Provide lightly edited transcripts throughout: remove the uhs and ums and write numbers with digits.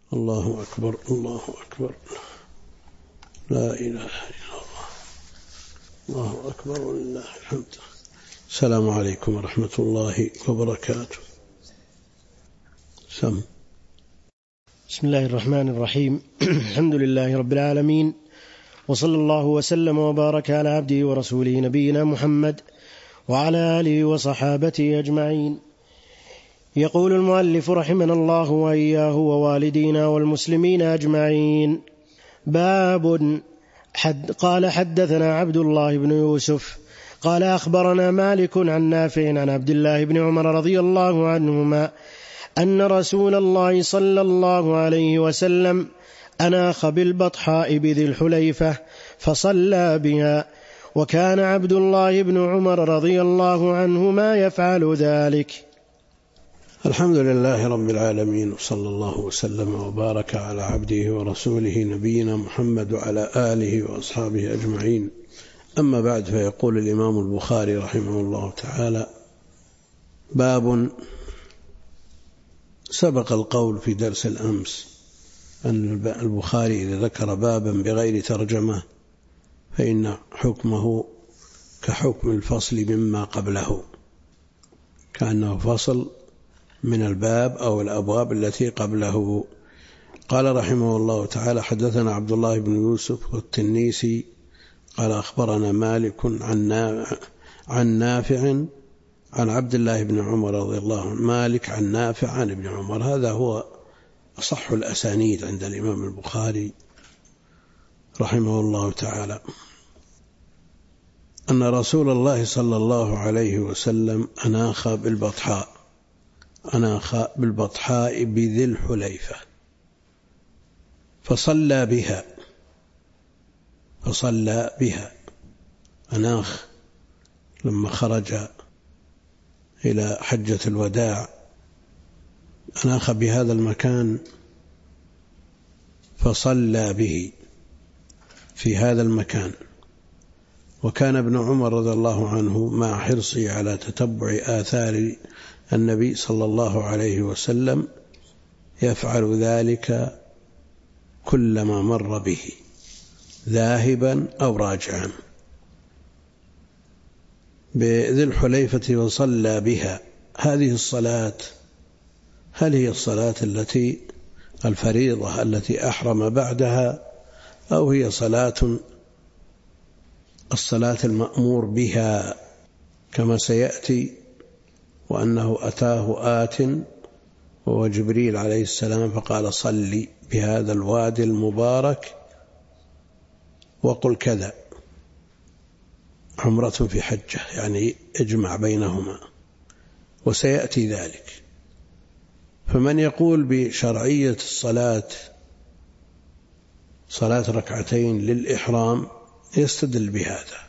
الله أكبر الله أكبر، لا إله إلا الله، الله أكبر ولله الحمد. السلام عليكم ورحمة الله وبركاته. بسم الله الرحمن الرحيم. الحمد لله رب العالمين، وصلى الله وسلم وبارك على عبده ورسوله نبينا محمد وعلى آله وصحابته أجمعين. يقول المؤلف رحمنا الله وإياه ووالدينا والمسلمين أجمعين: باب قال حدثنا عبد الله بن يوسف قال أخبرنا مالك عن نافع عن عبد الله بن عمر رضي الله عنهما أن رسول الله صلى الله عليه وسلم أناخ بالبطحاء بذي الحليفة فصلى بها، وكان عبد الله بن عمر رضي الله عنهما يفعل ذلك. الحمد لله رب العالمين، وصلى الله وسلم وبارك على عبده ورسوله نبينا محمد وعلى آله وأصحابه أجمعين. أما بعد، فيقول الإمام البخاري رحمه الله تعالى: باب. سبق القول في درس الأمس أن البخاري إذا ذكر بابا بغير ترجمة فإن حكمه كحكم الفصل مما قبله، كأنه فصل من الباب أو الأبواب التي قبله. قال رحمه الله تعالى: حدثنا عبد الله بن يوسف والتنيسي قال أخبرنا مالك عن نافع عن عبد الله بن عمر رضي الله عنه. مالك عن نافع عن ابن عمر، هذا هو أصح الأسانيد عند الإمام البخاري رحمه الله تعالى، أن رسول الله صلى الله عليه وسلم أناخ بالبطحاء بذي الحليفة فصلى بها. أناخ لما خرج إلى حجة الوداع أناخ بهذا المكان فصلى به في هذا المكان. وكان ابن عمر رضي الله عنه مع حرصه على تتبع آثار النبي صلى الله عليه وسلم يفعل ذلك كلما مر به ذاهبا أو راجعا. بذي الحليفة وصلى بها، هذه الصلاة هل هي الصلاة التي الفريضة التي أحرم بعدها، أو هي الصلاة المأمور بها كما سيأتي، وأنه أتاه آت وهو جبريل عليه السلام فقال: صلي بهذا الوادي المبارك وقل كذا، عمرة في حجة، يعني اجمع بينهما، وسيأتي ذلك. فمن يقول بشرعية صلاة ركعتين للإحرام يستدل بهذا،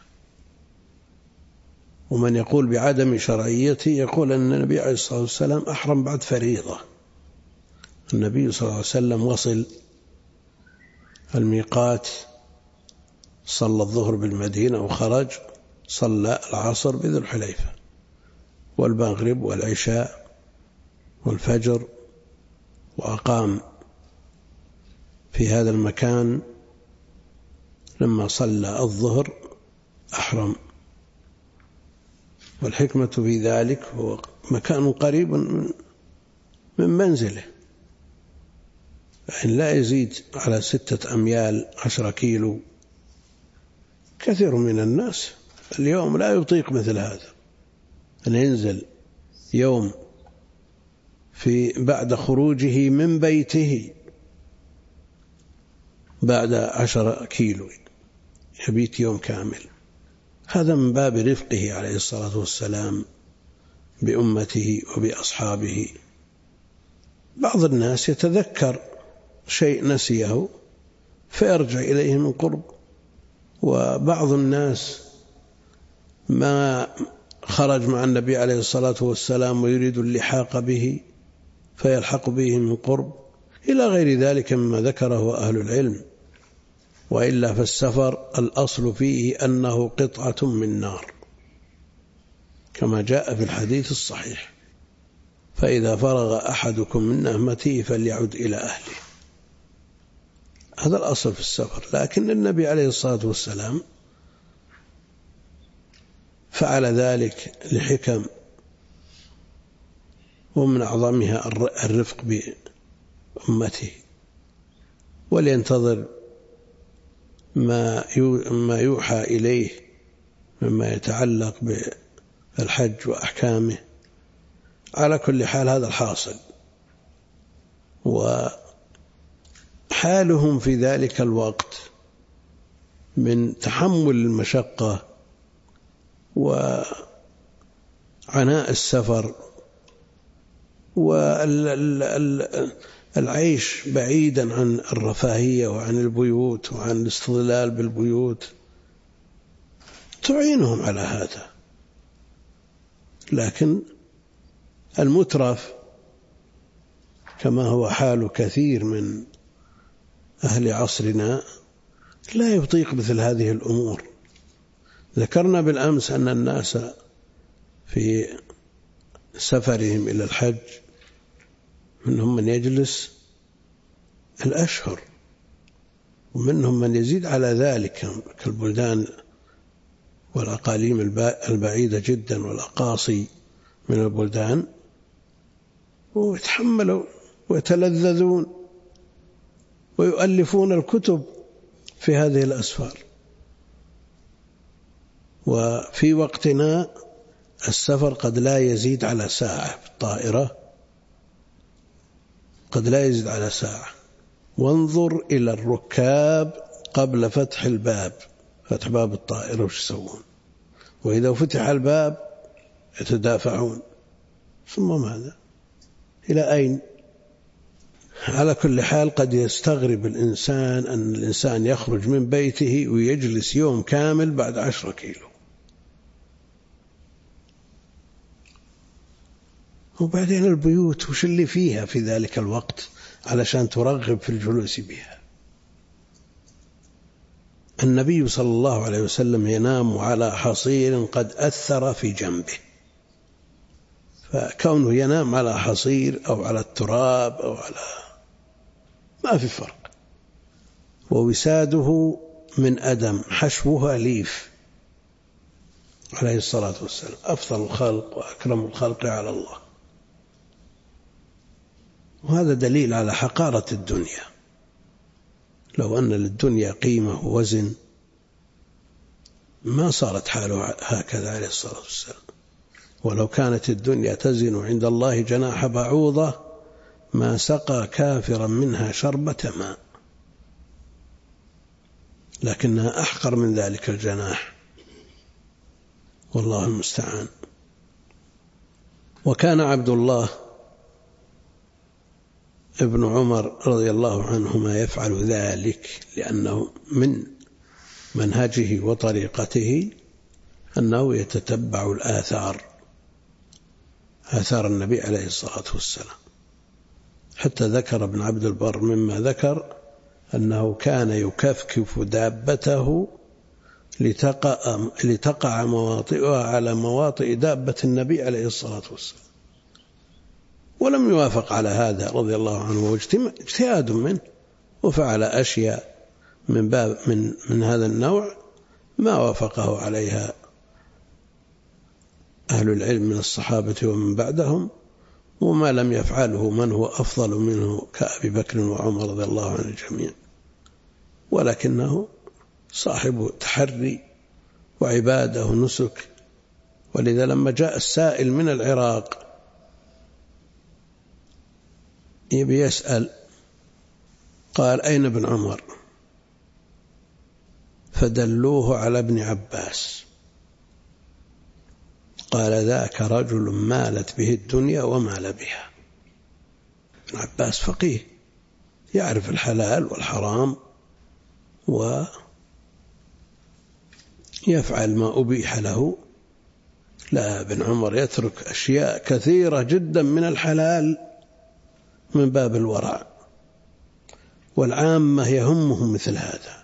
ومن يقول بعدم شرعيته يقول أن النبي عليه الصلاة والسلام أحرم بعد فريضة. النبي صلى الله عليه وسلم وصل الميقات، صلى الظهر بالمدينة وخرج، صلى العصر بذي الحليفة والمغرب والعشاء والفجر، وأقام في هذا المكان. لما صلى الظهر أحرم، والحكمة في ذلك هو مكان قريب من منزله، يعني لا يزيد على 6 أميال 10 كيلو. كثير من الناس اليوم لا يطيق مثل هذا، أن ينزل يوم بعد خروجه من بيته بعد 10 كيلو، يبيت يوم كامل. هذا من باب رفقه عليه الصلاة والسلام بأمته وبأصحابه. بعض الناس يتذكر شيء نسيه فيرجع إليه من قرب، وبعض الناس ما خرج مع النبي عليه الصلاة والسلام ويريد اللحاق به فيلحق به من قرب، إلى غير ذلك مما ذكره أهل العلم. وإلا فالسفر الأصل فيه أنه قطعة من نار، كما جاء في الحديث الصحيح: فإذا فرغ أحدكم من نهمته فليعد إلى أهله. هذا الأصل في السفر. لكن النبي عليه الصلاة والسلام فعل ذلك لحكم، ومن أعظمها الرفق بأمته، ولينتظر ما يوحى إليه مما يتعلق بالحج وأحكامه. على كل حال هذا الحاصل، وحالهم في ذلك الوقت من تحمل المشقة وعناء السفر والعيش بعيدا عن الرفاهية وعن البيوت وعن الاستظلال بالبيوت تعينهم على هذا. لكن المترف كما هو حال كثير من أهل عصرنا لا يطيق مثل هذه الأمور. ذكرنا بالأمس أن الناس في سفرهم إلى الحج منهم من يجلس الأشهر، ومنهم من يزيد على ذلك كالبلدان والأقاليم البعيدة جدا والأقاصي من البلدان، ويتحملوا ويتلذذون ويؤلفون الكتب في هذه الأسفار. وفي وقتنا السفر قد لا يزيد على ساعة في الطائرة، قد لا يزيد على ساعة. وانظر إلى الركاب قبل فتح الباب، فتح باب الطائرة وش يسوون؟ وإذا فتح الباب يتدافعون، ثم ماذا؟ إلى أين؟ على كل حال قد يستغرب الإنسان أن الإنسان يخرج من بيته ويجلس يوم كامل بعد 10 كيلو، وبعدين البيوت وش اللي فيها في ذلك الوقت علشان ترغب في الجلوس بها؟ النبي صلى الله عليه وسلم ينام على حصير قد أثر في جنبه، فكونه ينام على حصير أو على التراب أو على ما في فرق. ووساده من أدم حشوها ليف عليه الصلاة والسلام، أفضل الخلق وأكرم الخلق على الله. وهذا دليل على حقارة الدنيا. لو أن للدنيا قيمة ووزن ما صارت حاله هكذا عليه الصلاة والسلام. ولو كانت الدنيا تزن عند الله جناح بعوضة ما سقى كافرا منها شربة ماء، لكنها أحقر من ذلك الجناح، والله المستعان. وكان عبد الله ابن عمر رضي الله عنهما يفعل ذلك، لأنه من منهجه وطريقته أنه يتتبع آثار النبي عليه الصلاة والسلام. حتى ذكر ابن عبد البر مما ذكر أنه كان يكفكف دابته لتقع مواطئها على مواطئ دابة النبي عليه الصلاة والسلام، ولم يوافق على هذا رضي الله عنه، واجتهاد منه، وفعل أشياء من هذا النوع ما وافقه عليها أهل العلم من الصحابة ومن بعدهم، وما لم يفعله من هو أفضل منه كأبي بكر وعمر رضي الله عن الجميع. ولكنه صاحب تحري وعبادة ونسك. ولذا لما جاء السائل من العراق يبي يسأل قال أين ابن عمر؟ فدلوه على ابن عباس، قال ذاك رجل مالت به الدنيا ومال بها. ابن عباس فقيه يعرف الحلال والحرام ويفعل ما أبيح له. لا، ابن عمر يترك أشياء كثيرة جدا من الحلال من باب الورع، والعامة يهمهم مثل هذا.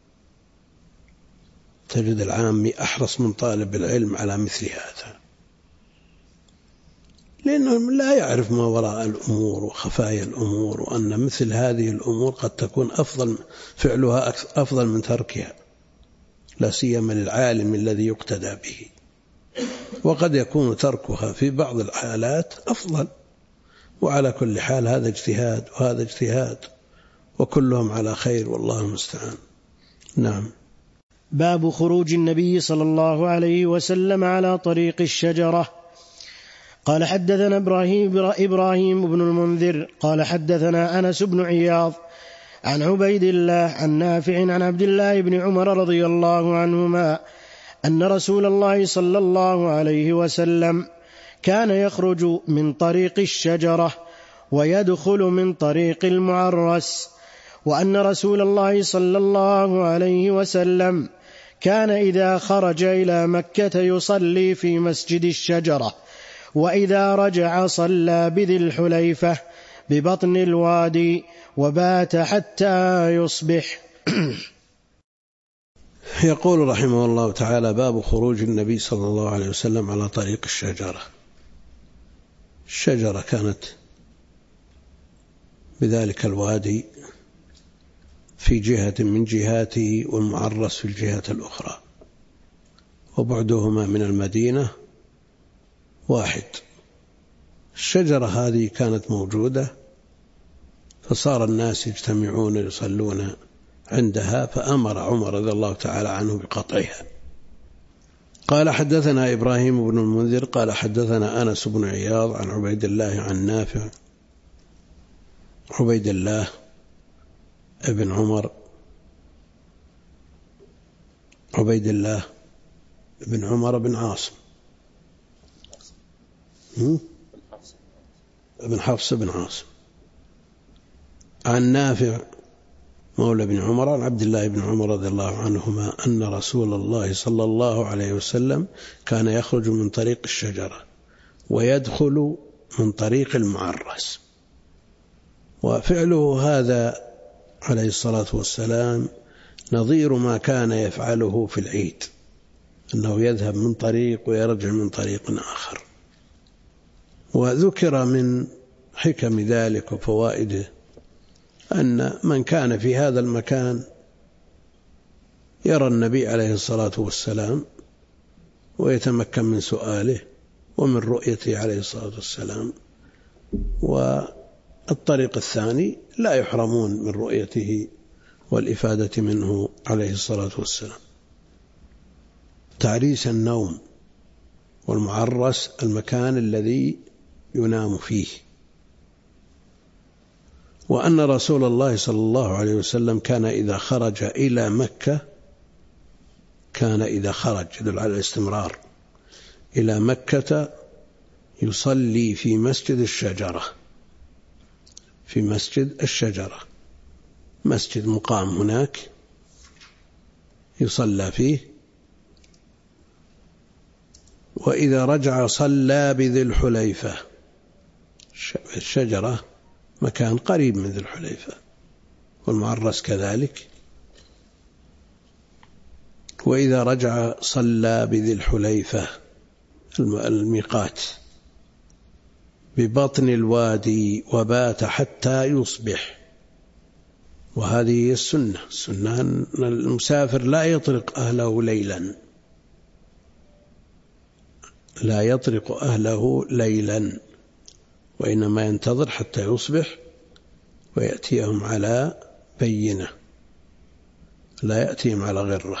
تجد العامي أحرص من طالب العلم على مثل هذا، لأنه لا يعرف ما وراء الأمور وخفايا الأمور، وأن مثل هذه الأمور قد تكون فعلها أفضل من تركها، لا سيما للعالم الذي يقتدى به، وقد يكون تركها في بعض الحالات أفضل. وعلى كل حال هذا اجتهاد وهذا اجتهاد، وكلهم على خير، والله المستعان. نعم. باب خروج النبي صلى الله عليه وسلم على طريق الشجرة. قال حدثنا إبراهيم بن المنذر قال حدثنا أنس بن عياض عن عبيد الله عن نافع عن عبد الله بن عمر رضي الله عنهما أن رسول الله صلى الله عليه وسلم كان يخرج من طريق الشجرة ويدخل من طريق المعرس، وأن رسول الله صلى الله عليه وسلم كان إذا خرج إلى مكة يصلي في مسجد الشجرة، وإذا رجع صلى بذي الحليفة ببطن الوادي وبات حتى يصبح. يقول رحمه الله تعالى: باب خروج النبي صلى الله عليه وسلم على طريق الشجرة. الشجرة كانت بذلك الوادي في جهة من جهاته، والمعرس في الجهة الأخرى، وبعدهما من المدينة واحد. الشجرة هذه كانت موجودة، فصار الناس يجتمعون يصلون عندها، فأمر عمر رضي الله تعالى عنه بقطعها. قال حدثنا إبراهيم بن المنذر قال حدثنا أنس بن عياض عن عبيد الله عن نافع. عبيد الله ابن عمر، عبيد الله بن عمر بن عاصم ابن حفص بن عاصم، عن نافع مولى بن عمر عن عبد الله بن عمر رضي الله عنهما أن رسول الله صلى الله عليه وسلم كان يخرج من طريق الشجرة ويدخل من طريق المعرس. وفعله هذا عليه الصلاة والسلام نظير ما كان يفعله في العيد، أنه يذهب من طريق ويرجع من طريق آخر. وذكر من حكم ذلك وفوائده أن من كان في هذا المكان يرى النبي عليه الصلاة والسلام ويتمكن من سؤاله ومن رؤيته عليه الصلاة والسلام، والطريق الثاني لا يحرمون من رؤيته والإفادة منه عليه الصلاة والسلام. تعريس النوم، والمعرس المكان الذي ينام فيه. وأن رسول الله صلى الله عليه وسلم كان إذا خرج إلى مكة، كان إذا خرج يدل على الاستمرار إلى مكة يصلي في مسجد الشجرة، في مسجد الشجرة، مسجد مقام هناك يصلى فيه. وإذا رجع صلى بذي الحليفة، الشجرة مكان قريب من ذي الحليفة، والمعرس كذلك. وإذا رجع صلى بذي الحليفة الميقات ببطن الوادي وبات حتى يصبح. وهذه السنة، السنة أن المسافر لا يطرق أهله ليلا، لا يطرق أهله ليلا، وإنما ينتظر حتى يصبح ويأتيهم على بينة، لا يأتيهم على غرة.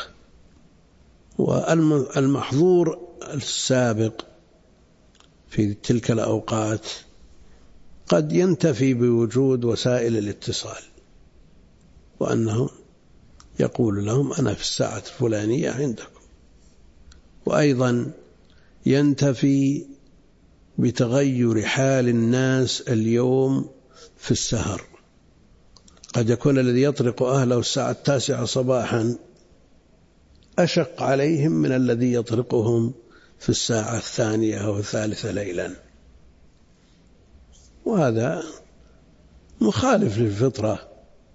والمحظور السابق في تلك الأوقات قد ينتفي بوجود وسائل الاتصال، وأنه يقول لهم أنا في الساعة الفلانية عندكم. وأيضا ينتفي بتغير حال الناس اليوم في السهر. قد يكون الذي يطرق أهله الساعة 9 صباحا أشق عليهم من الذي يطرقهم في الساعة 2 أو 3 ليلا، وهذا مخالف للفطرة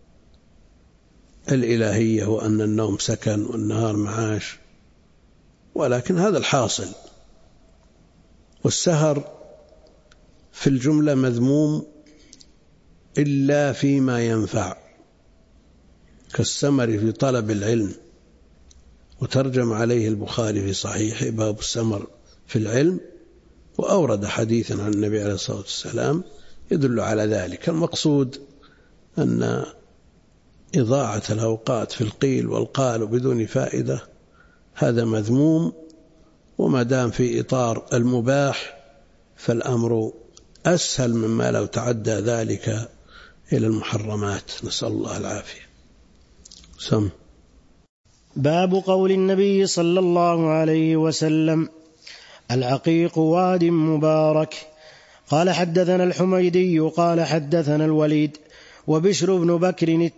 الإلهية، وأن النوم سكن والنهار معاش. ولكن هذا الحاصل. والسهر في الجملة مذموم إلا فيما ينفع، كالسمر في طلب العلم، وترجم عليه البخاري في صحيحه باب السمر في العلم، وأورد حديثا عن النبي عليه الصلاة والسلام يدل على ذلك. المقصود أن إضاعة الأوقات في القيل والقال بدون فائدة هذا مذموم، وما دام في إطار المباح فالأمر أسهل مما لو تعدى ذلك إلى المحرمات، نسأل الله العافية. سم. باب قول النبي صلى الله عليه وسلم: العقيق واد مبارك. قال حدثنا الحميدي قال حدثنا الوليد وبشر بن بكر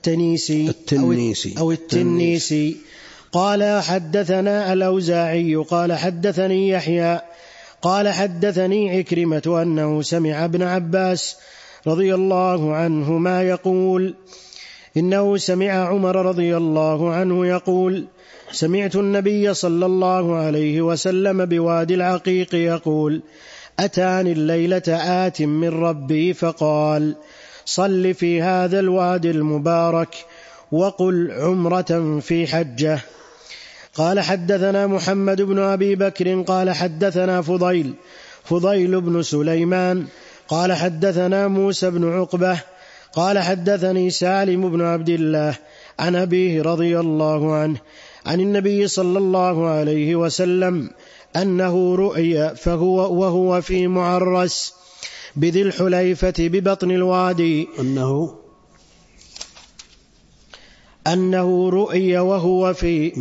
التنيسي قال حدثنا الأوزاعي قال حدثني يحيى قال حدثني عكرمة أنه سمع ابن عباس رضي الله عنهما يقول: إنه سمع عمر رضي الله عنه يقول: سمعت النبي صلى الله عليه وسلم بوادي العقيق يقول: أتاني الليلة آت من ربي فقال: صل في هذا الوادي المبارك وقل عمرة في حجة. قال حدثنا محمد بن أبي بكر قال حدثنا فضيل بن سليمان قال حدثنا موسى بن عقبة قال حدثني سالم بن عبد الله عن أبيه رضي الله عنه عن النبي صلى الله عليه وسلم أنه رؤي وهو في معرس بذي الحليفة ببطن الوادي أنه رؤي وهو في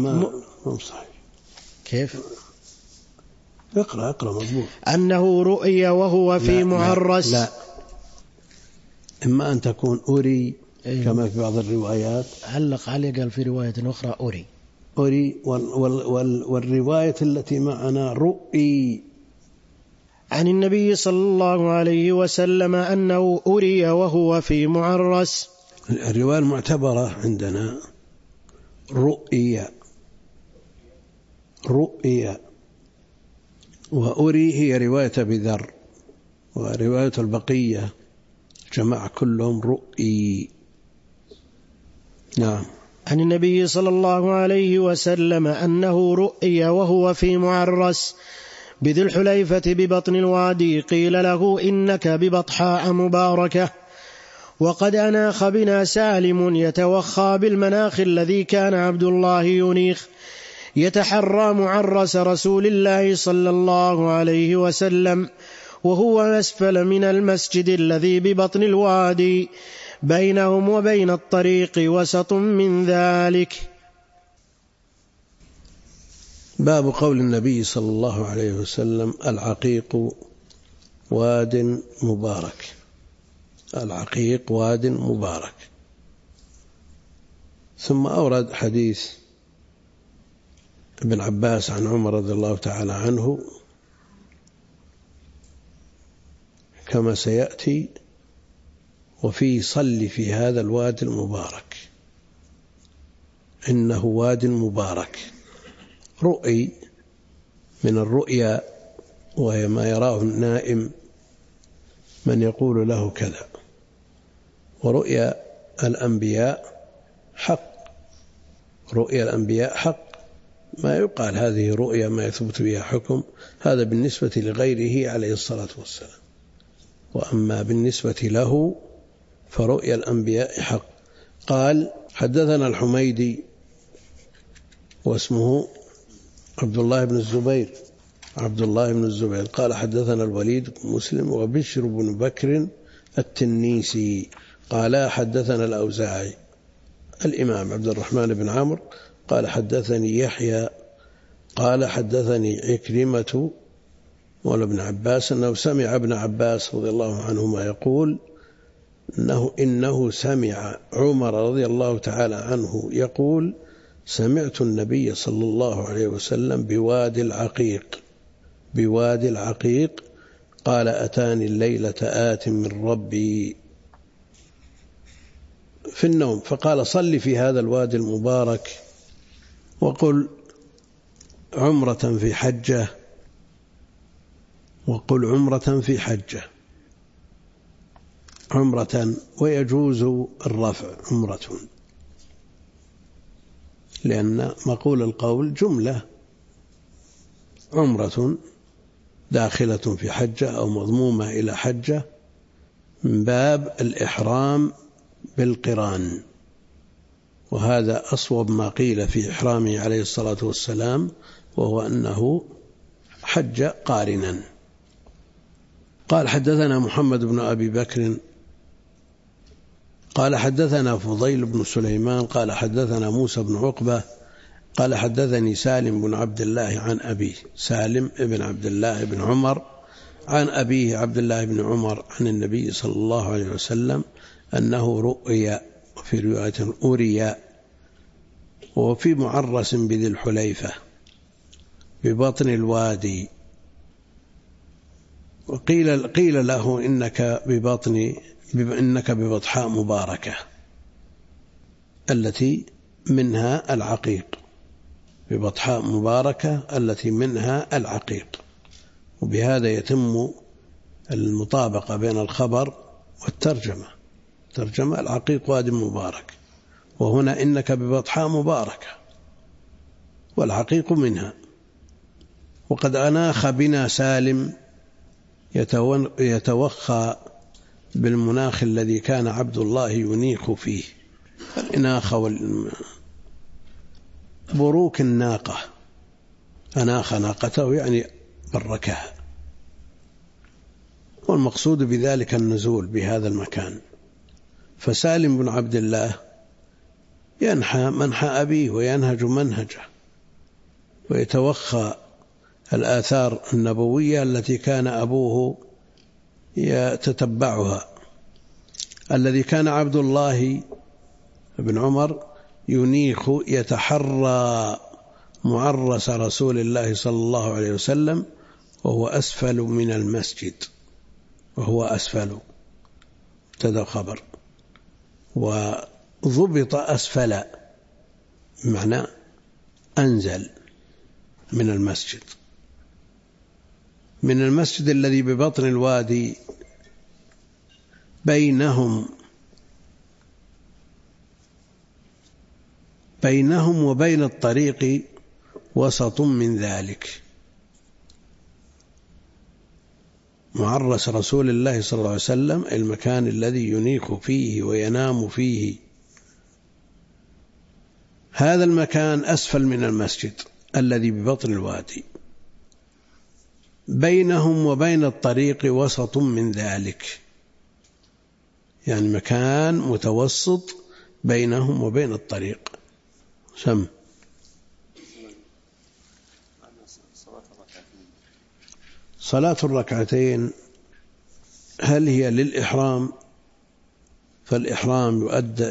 كيف؟ اقرأ مضبوط. أنه رؤي وهو في معرس. لا إما أن تكون أري كما في بعض الروايات. علق عليه قال في رواية أخرى أري والرواية التي معنا رؤي عن النبي صلى الله عليه وسلم أنه أري وهو في معرس. الرواية المعتبرة عندنا رؤيا، وأري هي رواية بذر، ورواية البقية جماعة كلهم رؤي. نعم. عن النبي صلى الله عليه وسلم أنه رؤي وهو في معرس بذي الحليفة ببطن الوادي، قيل له: إنك ببطحاء مباركة. وقد أناخ بنا سالم يتوخى بالمناخ الذي كان عبد الله ينيخ يتحرى معرس رسول الله صلى الله عليه وسلم، وهو أسفل من المسجد الذي ببطن الوادي بينهم وبين الطريق وسط من ذلك. باب قول النبي صلى الله عليه وسلم: العقيق واد مبارك. العقيق واد مبارك. ثم أورد حديث ابن عباس عن عمر رضي الله تعالى عنه كما سيأتي، وفي صل في هذا الوادي المبارك، إنه واد مبارك. رؤي من الرؤيا، وهي ما يراه النائم من يقول له كذا، ورؤيا الأنبياء حق. رؤيا الأنبياء حق، ما يقال هذه رؤيا ما يثبت بها حكم، هذا بالنسبة لغيره عليه الصلاة والسلام. وأما بالنسبة له فرؤيا الأنبياء حق. قال: حدثنا الحميدي واسمه عبد الله بن الزبير قال حدثنا الوليد بن مسلم وبشر بن بكر التنيسي قال حدثنا الأوزاعي الإمام عبد الرحمن بن عمرو قال حدثني يحيى قال حدثني عكرمة مولى ابن عباس أنه سمع ابن عباس رضي الله عنهما يقول إنه سمع عمر رضي الله تعالى عنه يقول: سمعت النبي صلى الله عليه وسلم بوادي العقيق قال: أتاني الليلة آت من ربي في النوم فقال: صل في هذا الوادي المبارك وقل عمرة في حجة. عمرة، ويجوز الرفع عمرة، لأن مقول القول جملة، عمرة داخلة في حجة أو مضمومة إلى حجة من باب الإحرام بالقران، وهذا أصوب ما قيل في إحرامه عليه الصلاة والسلام، وهو أنه حج قارنا. قال حدثنا محمد بن أبي بكر قال حدثنا فضيل بن سليمان قال حدثنا موسى بن عقبة قال حدثني سالم بن عبد الله عن أبيه، سالم بن عبد الله بن عمر عن أبيه عبد الله بن عمر عن النبي صلى الله عليه وسلم أنه رؤيا، وفي رواية أريا، وفي معرس بذي الحليفة ببطن الوادي، وقيل له إنك ببطحاء مباركة التي منها العقيق، ببطحاء مباركة التي منها العقيق. وبهذا يتم المطابقة بين الخبر والترجمة. ترجمة العقيق واد مبارك، وهنا إنك ببطحاء مباركة، والعقيق منها. وقد أناخ بنا سالم يتوخى بالمناخ الذي كان عبد الله ينيخ فيه، الإناخ بروك الناقة، أناخ ناقته يعني بركها، والمقصود بذلك النزول بهذا المكان. فسالم بن عبد الله ينحى منحى أبيه وينهج منهجه، ويتوخى الآثار النبوية التي كان أبوه يتتبعها، الذي كان عبد الله بن عمر ينيخ يتحرى معرس رسول الله صلى الله عليه وسلم، وهو أسفل من المسجد، وهو أسفل ابتدأ خبر، وضبط أسفل معنى أنزل من المسجد الذي ببطن الوادي، بينهم وبين الطريق وسط من ذلك. معرس رسول الله صلى الله عليه وسلم المكان الذي ينيخ فيه وينام فيه، هذا المكان أسفل من المسجد الذي ببطن الوادي، بينهم وبين الطريق وسط من ذلك، يعني مكان متوسط بينهم وبين الطريق. سم صلاة الركعتين هل هي للإحرام؟ فالإحرام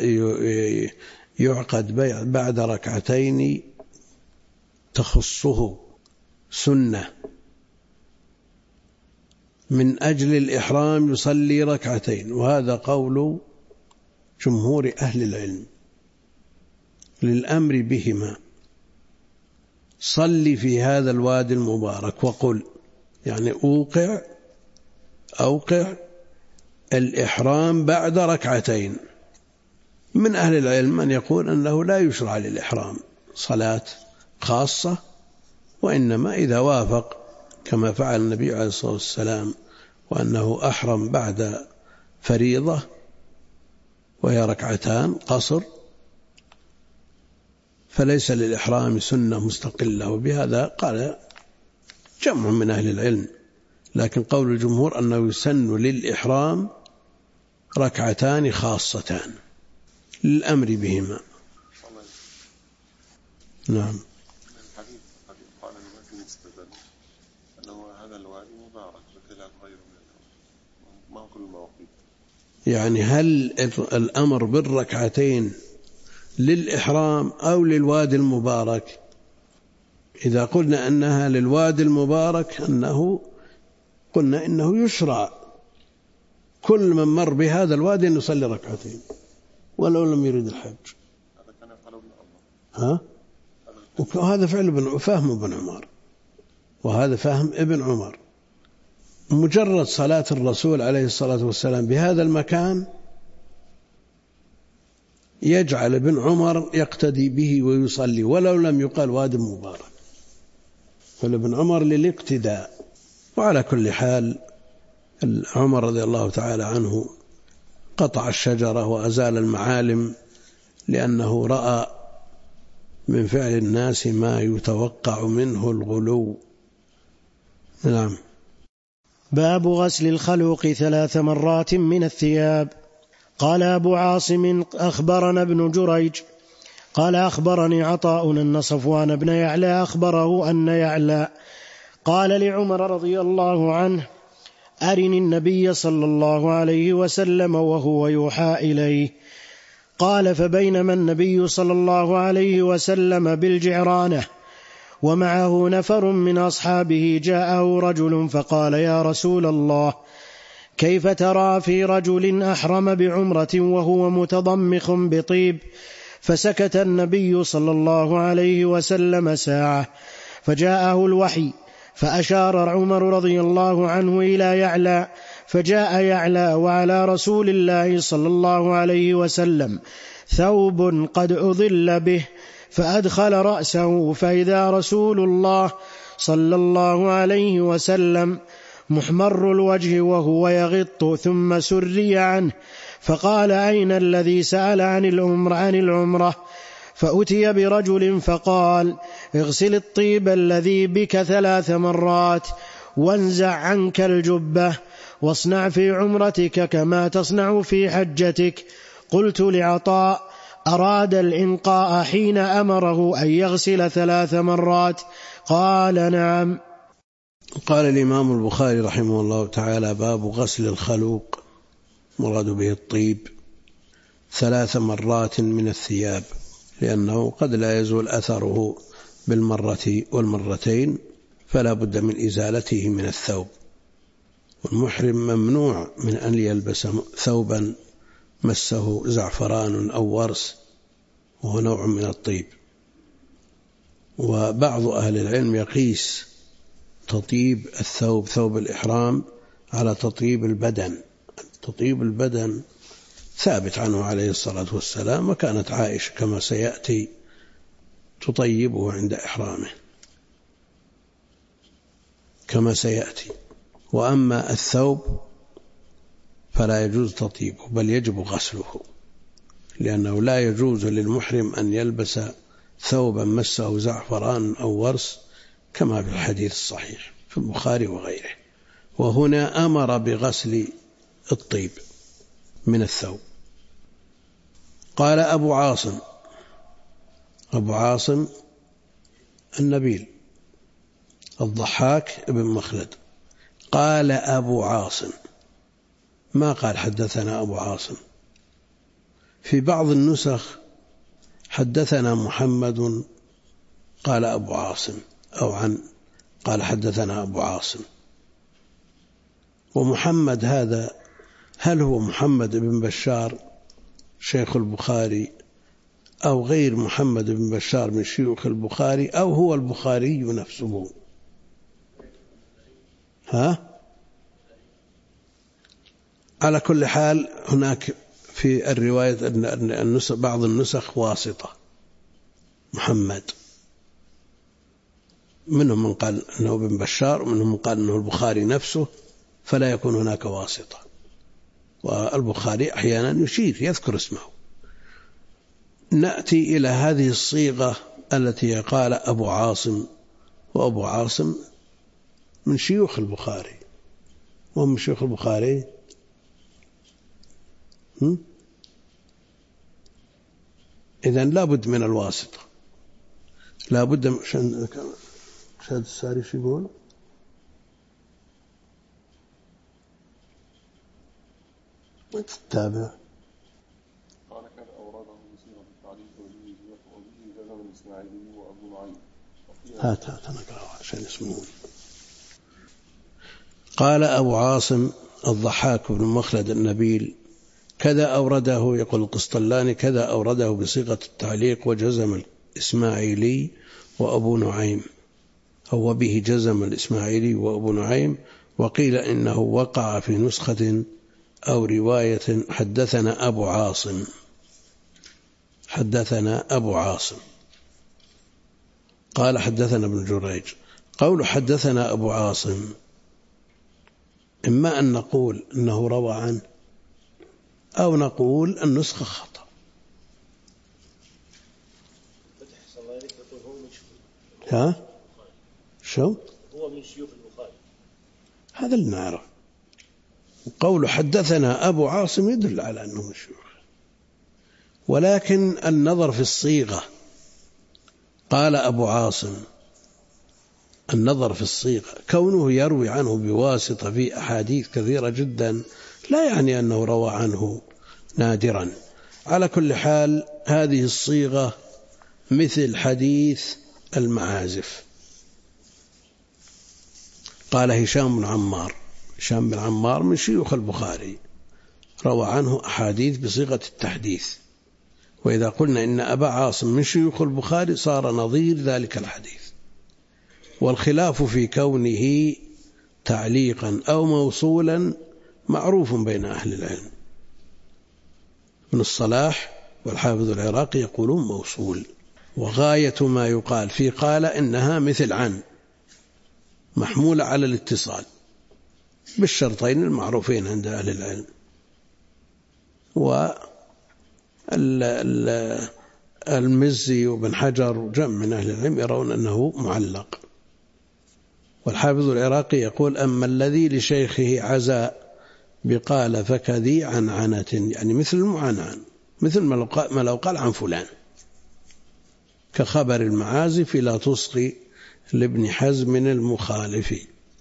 يعقد بعد ركعتين تخصه سنة، من أجل الإحرام يصلي ركعتين، وهذا قول جمهور أهل العلم للأمر بهما. صلي في هذا الوادي المبارك وقل، يعني أوقع الإحرام بعد ركعتين. من أهل العلم من يقول أنه لا يشرع للإحرام صلاة خاصة، وإنما إذا وافق كما فعل النبي عليه الصلاة والسلام، وأنه أحرم بعد فريضة وهي ركعتان قصر، فليس للإحرام سنة مستقلة. وبهذا قال جمع من أهل العلم، لكن قول الجمهور أنه يسن للإحرام ركعتان خاصتان للأمر بهما. نعم. قال الذي استدل أنه هذا الوادي مبارك بخلاف غيره من ما كل المواقيت. يعني هل الأمر بالركعتين للإحرام أو للوادي المبارك؟ إذا قلنا أنها للوادي المبارك قلنا إنه يشرع كل من مر بهذا الوادي أن يصلي ركعتين ولو لم يريد الحج. هذا كان يقال ابن عمر. وهذا فهم ابن عمر، وهذا فهم ابن عمر. مجرد صلاة الرسول عليه الصلاة والسلام بهذا المكان يجعل ابن عمر يقتدي به ويصلي ولو لم يقال واد مبارك، فلابن عمر للاقتداء. وعلى كل حال عمر رضي الله تعالى عنه قطع الشجرة وأزال المعالم لأنه رأى من فعل الناس ما يتوقع منه الغلو. نعم. باب غسل الخلوق 3 مرات من الثياب. قال أبو عاصم أخبرنا ابن جريج قال أخبرني عطاء أن صفوان بن يعلى أخبره أن يعلى قال لعمر رضي الله عنه أرني النبي صلى الله عليه وسلم وهو يوحى إليه. قال فبينما النبي صلى الله عليه وسلم بالجعرانة ومعه نفر من أصحابه جاءه رجل فقال يا رسول الله كيف ترى في رجل أحرم بعمرة وهو متضمخ بطيب؟ فسكت النبي صلى الله عليه وسلم ساعة فجاءه الوحي فأشار عمر رضي الله عنه إلى يعلى فجاء يعلى وعلى رسول الله صلى الله عليه وسلم ثوب قد أظل به فأدخل رأسه فإذا رسول الله صلى الله عليه وسلم محمر الوجه وهو يغط ثم سري عنه فقال أين الذي سأل عن العمرة؟ فأتي برجل فقال اغسل الطيب الذي بك 3 مرات وانزع عنك الجبة واصنع في عمرتك كما تصنع في حجتك. قلت لعطاء أراد الإنقاء حين أمره أن يغسل 3 مرات؟ قال نعم. قال الإمام البخاري رحمه الله تعالى باب غسل الخلوق، مراد به الطيب 3 مرات من الثياب، لأنه قد لا يزول أثره بالمرة والمرتين فلا بد من إزالته من الثوب. والمحرم ممنوع من أن يلبس ثوبا مسه زعفران أو ورس وهو نوع من الطيب. وبعض أهل العلم يقيس تطيب الثوب ثوب الإحرام على تطيب البدن. تطيب البدن ثابت عنه عليه الصلاة والسلام، وكانت عائشة كما سيأتي تطيبه عند إحرامه كما سيأتي. وأما الثوب فلا يجوز تطيبه بل يجب غسله، لأنه لا يجوز للمحرم أن يلبس ثوبا مسه زعفران أو ورس كما في الحديث الصحيح في البخاري وغيره. وهنا أمر بغسل الطيب من الثوب. قال أبو عاصم النبيل الضحاك ابن مخلد قال أبو عاصم، ما قال حدثنا أبو عاصم. في بعض النسخ حدثنا محمد قال أبو عاصم، أو قال حدثنا أبو عاصم. ومحمد هذا هل هو محمد بن بشار شيخ البخاري أو غير محمد بن بشار من شيوخ البخاري أو هو البخاري نفسه؟ على كل حال هناك في الرواية أن بعض النسخ واسطة محمد، منهم من قال أنه بن بشار ومنهم من قال أنه البخاري نفسه، فلا يكون هناك واسطة. والبخاري أحيانا يشير يذكر اسمه. نأتي إلى هذه الصيغة التي قال أبو عاصم، وأبو عاصم من شيوخ البخاري، ومن شيوخ البخاري إذن لا بد من الواسطة، لا بد من شهد الساري شو يقول؟ تتابع. قال كان أوراده بصيغة التعليق وبه جزم الإسماعيلي وأبو نعيم. هات نقرأه عشان يسمعون. قال أبو عاصم الضحاك بن مخلد النبيل كذا أورده، يقول القسطلاني كذا أورده بصيغة التعليق وجزم الإسماعيلي وأبو نعيم، أو به جزم الإسماعيلي وأبو نعيم وقيل إنه وقع في نسخة أو رواية حدثنا أبو عاصم. حدثنا أبو عاصم قال حدثنا ابن جريج. قول حدثنا أبو عاصم إما أن نقول إنه روى عنه أو نقول النسخة خطأ. ها؟ شو؟ هو من شيوخ البخاري. هذا اللي نعرف. قول حدثنا أبو عاصم يدل على أنه من شيوخ، ولكن النظر في الصيغة. قال أبو عاصم، النظر في الصيغة، كونه يروي عنه بواسطة في أحاديث كثيرة جدا لا يعني أنه روى عنه نادرا. على كل حال هذه الصيغة مثل حديث المعازف. قال هشام بن عمار، هشام بن عمار من شيوخ البخاري، روى عنه أحاديث بصيغة التحديث، وإذا قلنا إن أبا عاصم من شيوخ البخاري صار نظير ذلك الحديث. والخلاف في كونه تعليقا أو موصولا معروف بين أهل العلم. ابن الصلاح والحافظ العراقي يقولون موصول، وغاية ما يقال في قال إنها مثل عن، محمولة على الاتصال بالشرطين المعروفين عند أهل العلم. والمزي وابن حجر وجمع من أهل العلم يرون أنه معلق. والحافظ العراقي يقول أما الذي لشيخه عزاء بقال فكذي عنعنة، يعني مثل المعنعن، مثل ما لو قال عن فلان، كخبر المعازف لا تصغي لابن حزم المخالف.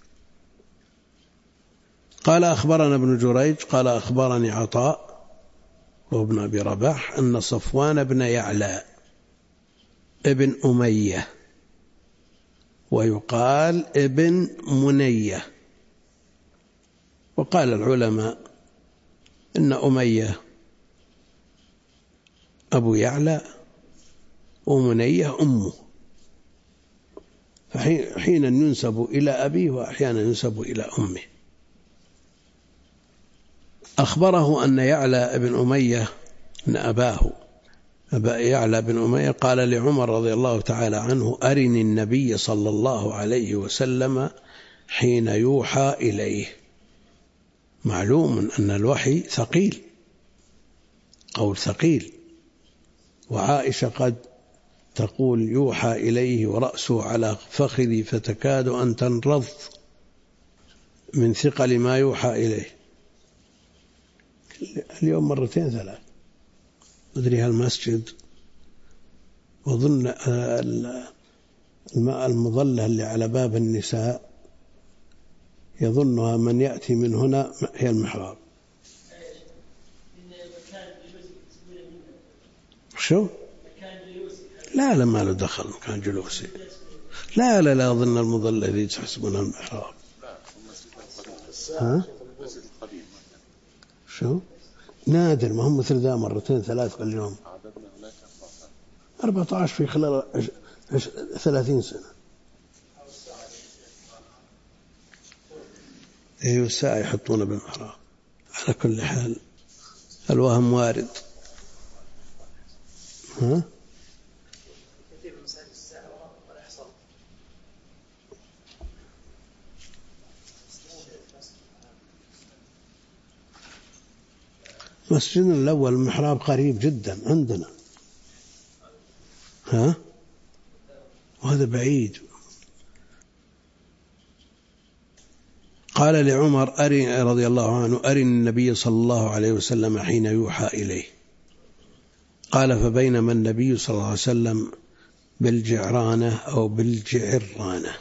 قال أخبرنا ابن جريج قال أخبرني عطاء وابن أبي رباح أن صفوان بن يعلى ابن أمية، ويقال ابن منية، وقال العلماء إن أمية أبو يعلى ومنية أمه، فحينا ينسب إلى أبيه وأحيانا ينسب إلى أمه. أخبره أن يعلى ابن أمية أن أباه يعلى بن أمية قال لعمر رضي الله تعالى عنه أرني النبي صلى الله عليه وسلم حين يوحى إليه. معلوم أن الوحي ثقيل، قول ثقيل، وعائشة قد تقول يوحى إليه ورأسه على فخذي فتكاد أن تنرض من ثقل ما يوحى إليه. اليوم مرتين ثلاث أدري هالمسجد، وظن الماء المظلة اللي على باب النساء يظنها من يأتي من هنا هي المحراب. شو؟ لا ما له دخل مكان جلوسي. لا أظن المظلة اللي تحسبونها المحراب. ها؟ شو؟ نادر، ما هم مثل ذا مرتين ثلاث في اليوم. 14 في خلال 30 سنة. أيوة الساعة يحطونه بالمحراب. على كل حال الوهم وارد. ها؟ مسجدنا الأول المحراب قريب جدا عندنا، ها؟ وهذا بعيد. قال لعمر رضي الله عنه أرني النبي صلى الله عليه وسلم حين يوحى إليه. قال فبينما النبي صلى الله عليه وسلم بالجعرانة أو بالجعرانة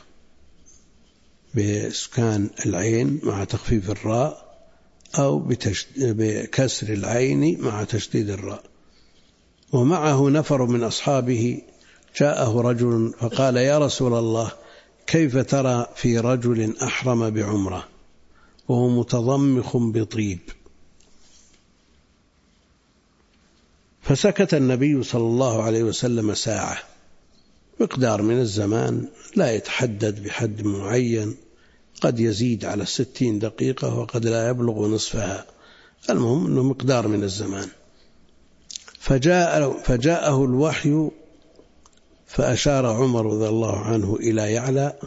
بإسكان العين مع تخفيف الراء أو بكسر العين مع تشديد الراء، ومعه نفر من أصحابه، جاءه رجل فقال يا رسول الله كيف ترى في رجل أحرم بعمرة وهو متضمخ بطيب؟ فسكت النبي صلى الله عليه وسلم ساعة، مقدار من الزمان لا يتحدد بحد معين، قد يزيد على 60 دقيقة وقد لا يبلغ نصفها، المهم أنه مقدار من الزمان. فجاءه الوحي فأشار عمر رضي الله عنه إلى يعلى،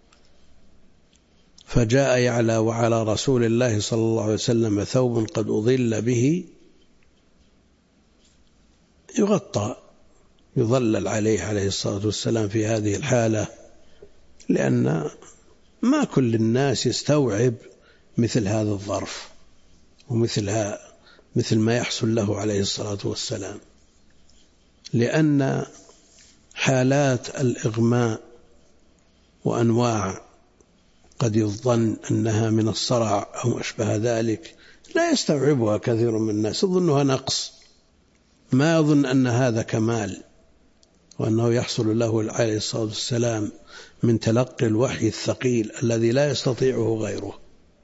فجاء يعلى وعلى رسول الله صلى الله عليه وسلم ثوب قد أظل به يغطى، يظلل عليه الصلاة والسلام في هذه الحالة، لأن ما كل الناس يستوعب مثل هذا الظرف مثل ما يحصل له عليه الصلاة والسلام، لأن حالات الإغماء وأنواع قد يظن أنها من الصرع أو أشبه ذلك لا يستوعبها كثير من الناس، يظنها نقص، ما يظن أن هذا كمال، وأنه يحصل له عليه الصلاة والسلام من تلقي الوحي الثقيل الذي لا يستطيعه غيره.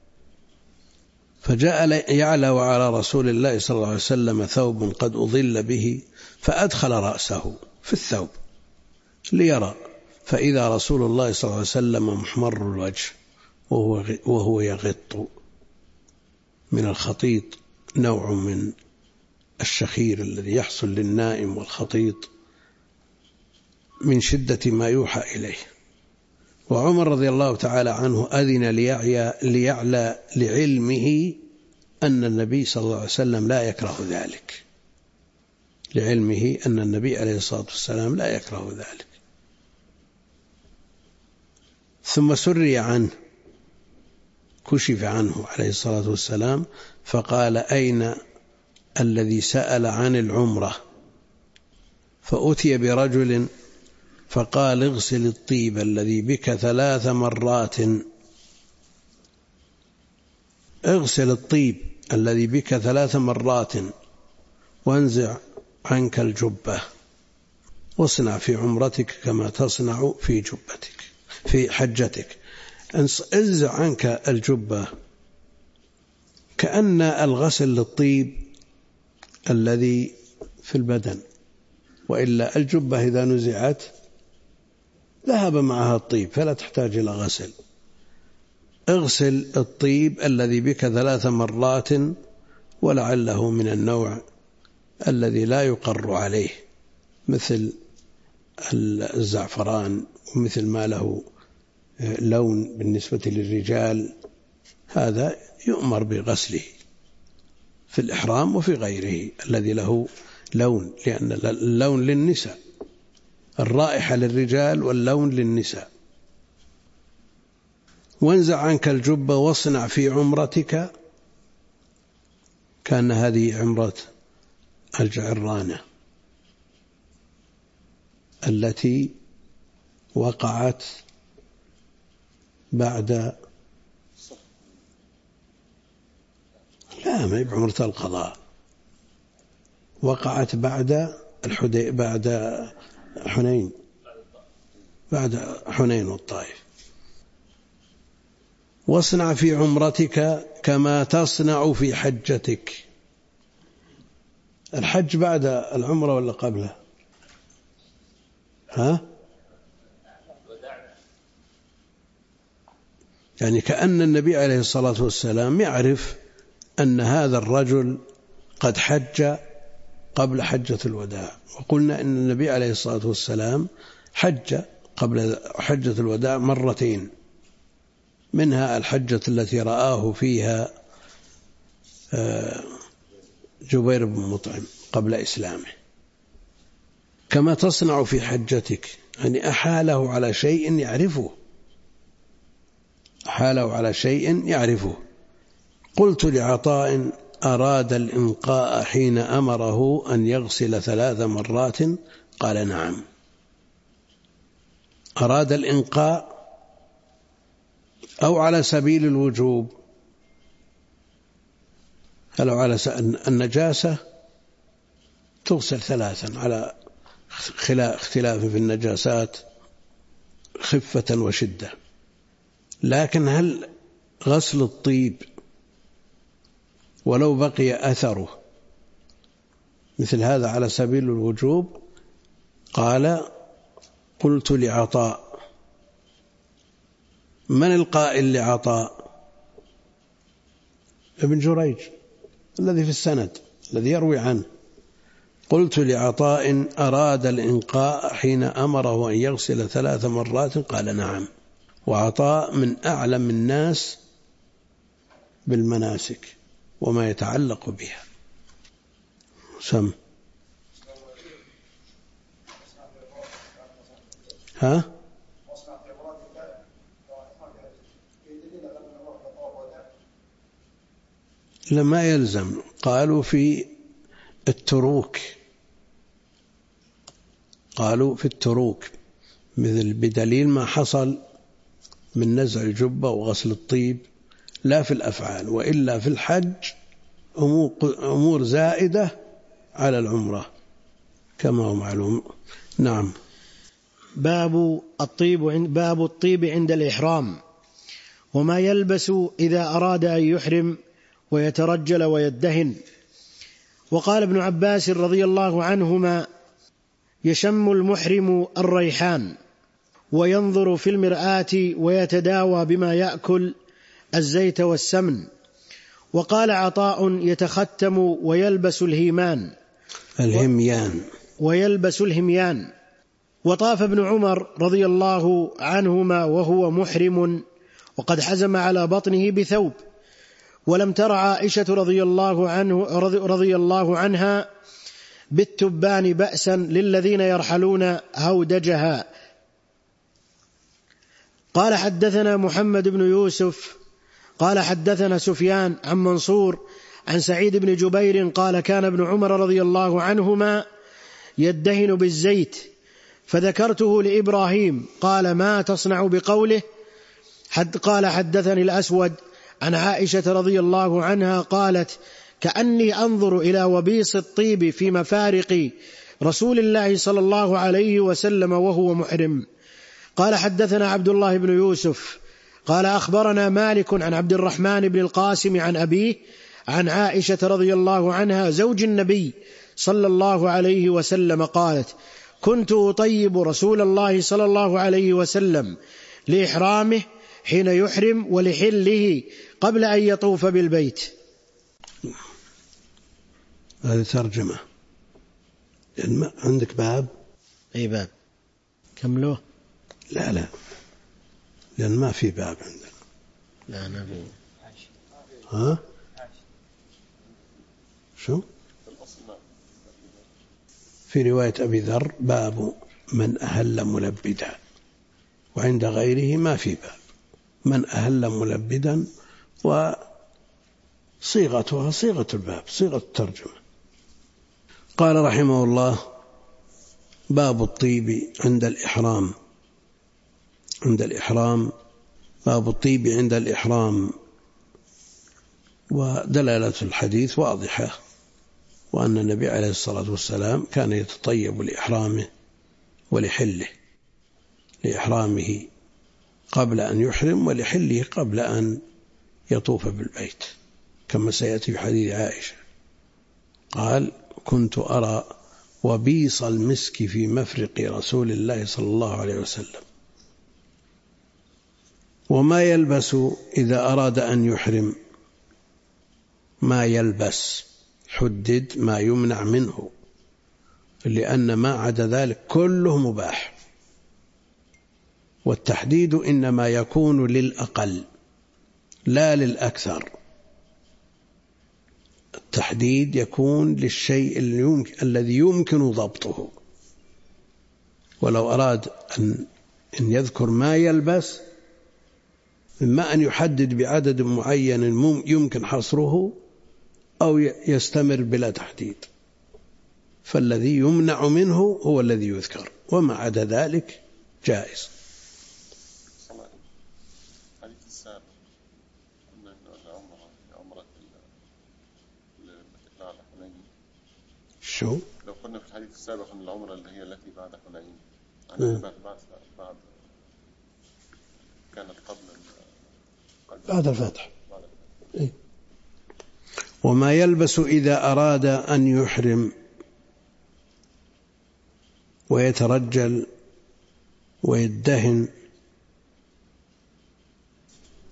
فجاء يعلى وعلى رسول الله صلى الله عليه وسلم ثوب قد أظل به، فأدخل رأسه في الثوب ليرى، فإذا رسول الله صلى الله عليه وسلم محمر الوجه وهو يغط من الخطيط، نوع من الشخير الذي يحصل للنائم والخطيط من شدة ما يوحى إليه. وعمر رضي الله تعالى عنه أذن ليعلى لعلمه أن النبي صلى الله عليه وسلم لا يكره ذلك، لعلمه أن النبي عليه الصلاة والسلام لا يكره ذلك. ثم سري عنه، كشف عنه عليه الصلاة والسلام، فقال: أين الذي سأل عن العمرة؟ فأتي برجل فقال: اغسل الطيب الذي بك 3 مرات، اغسل الطيب الذي بك 3 مرات وانزع عنك الجبة واصنع في عمرتك كما تصنع في جبتك في حجتك. انزع عنك الجبة، كأن الغسل للطيب الذي في البدن، وإلا الجبة إذا نزعت ذهب معها الطيب فلا تحتاج إلى غسل. اغسل الطيب الذي بك 3 مرات، ولعله من النوع الذي لا يقر عليه مثل الزعفران، ومثل ما له لون بالنسبة للرجال، هذا يؤمر بغسله في الإحرام وفي غيره الذي له لون، لأن اللون للنساء، الرائحة للرجال واللون للنساء. وانزع عنك الجبة واصنع في عمرتك، كان هذه عمرة الجعرانة التي وقعت بعد، لا، ما هي بعمرة القضاء، وقعت بعد حنين والطائف. واصنع في عمرتك كما تصنع في حجتك. الحج بعد العمرة ولا قبله؟ يعني كأن النبي عليه الصلاة والسلام يعرف أن هذا الرجل قد حج قبل حجة الوداع، وقلنا أن النبي عليه الصلاة والسلام حج قبل حجة الوداع 2 مرات، منها الحجة التي رآه فيها جبير بن مطعم قبل إسلامه. كما تصنع في حجتك، يعني أحاله على شيء يعرفه. قلت لعطاء: أراد الإنقاء حين أمره أن يغسل 3 مرات؟ قال: نعم. أراد الإنقاء أو على سبيل الوجوب؟ هل على النجاسة تغسل 3 على اختلاف في النجاسات خفة وشدة، لكن هل غسل الطيب ولو بقي أثره مثل هذا على سبيل الوجوب؟ قال: قلت لعطاء: من القائل لعطاء؟ ابن جريج الذي في السند الذي يروي عنه. قلت لعطاء أراد الإنقاء حين أمره أن يغسل 3 مرات؟ قال نعم. وعطاء من أعلم الناس بالمناسك وما يتعلق بها. سم. ها؟ لما يلزم، قالوا في التروك، قالوا في التروك مثل بدليل ما حصل من نزع الجبة وغسل الطيب، لا في الأفعال، وإلا في الحج أمور زائدة على العمرة كما هو معلوم. نعم. باب الطيب عند الإحرام وما يلبس إذا أراد أن يحرم ويترجل ويدهن. وقال ابن عباس رضي الله عنهما: يشم المحرم الريحان وينظر في المرآة ويتداوى بما يأكل الزيت والسمن. وقال عطاء: يتختم ويلبس الهميان. وطاف ابن عمر رضي الله عنهما وهو محرم وقد حزم على بطنه بثوب، ولم تر عائشة رضي الله عنها بالتبان بأسا للذين يرحلون هودجها. قال حدثنا محمد بن يوسف قال حدثنا سفيان عن منصور عن سعيد بن جبير قال: كان ابن عمر رضي الله عنهما يدهن بالزيت، فذكرته لإبراهيم قال: ما تصنع بقوله؟ قال: حدثني الأسود عن عائشة رضي الله عنها قالت: كأني أنظر إلى وبيص الطيب في مفارق رسول الله صلى الله عليه وسلم وهو محرم. قال حدثنا عبد الله بن يوسف قال: أخبرنا مالك عن عبد الرحمن بن القاسم عن أبيه عن عائشة رضي الله عنها زوج النبي صلى الله عليه وسلم قالت: كنت أطيب رسول الله صلى الله عليه وسلم لإحرامه حين يحرم ولحله قبل أن يطوف بالبيت. هذه ترجمة. عندك باب؟ أي باب؟ كملوه؟ لا لأن ما في باب عندنا. لا نبي. ها؟ شو؟ في رواية أبي ذر: باب من أهل ملبدا، وعند غيره ما في باب. من أهل ملبدا وصيغتها صيغة الباب، صيغة الترجمة. قال رحمه الله: باب الطيب عند الإحرام. باب الطيب عند الإحرام. ودلالة الحديث واضحة، وأن النبي عليه الصلاة والسلام كان يتطيب لإحرامه ولحله، لإحرامه قبل أن يحرم ولحله قبل أن يطوف بالبيت، كما سيأتي في حديث عائشة. قال: كنت أرى وبيص المسك في مفرق رسول الله صلى الله عليه وسلم. وما يلبس إذا أراد أن يحرم. ما يلبس حدد ما يمنع منه، لأن ما عدا ذلك كله مباح، والتحديد إنما يكون للأقل لا للأكثر. التحديد يكون للشيء الذي يمكن ضبطه. ولو أراد أن يذكر ما يلبس، إما أن يحدد بعدد معين يمكن حصره، أو يستمر بلا تحديد. فالذي يمنع منه هو الذي يذكر، وما عدا ذلك جائز. الحديث السابق أن العمرة بعد حنين. شو؟ لو قلنا في الحديث السابق أن العمرة اللي هي التي بعد حنين كانت بعد الفتح. وما يلبس إذا أراد أن يحرم ويترجل ويدهن.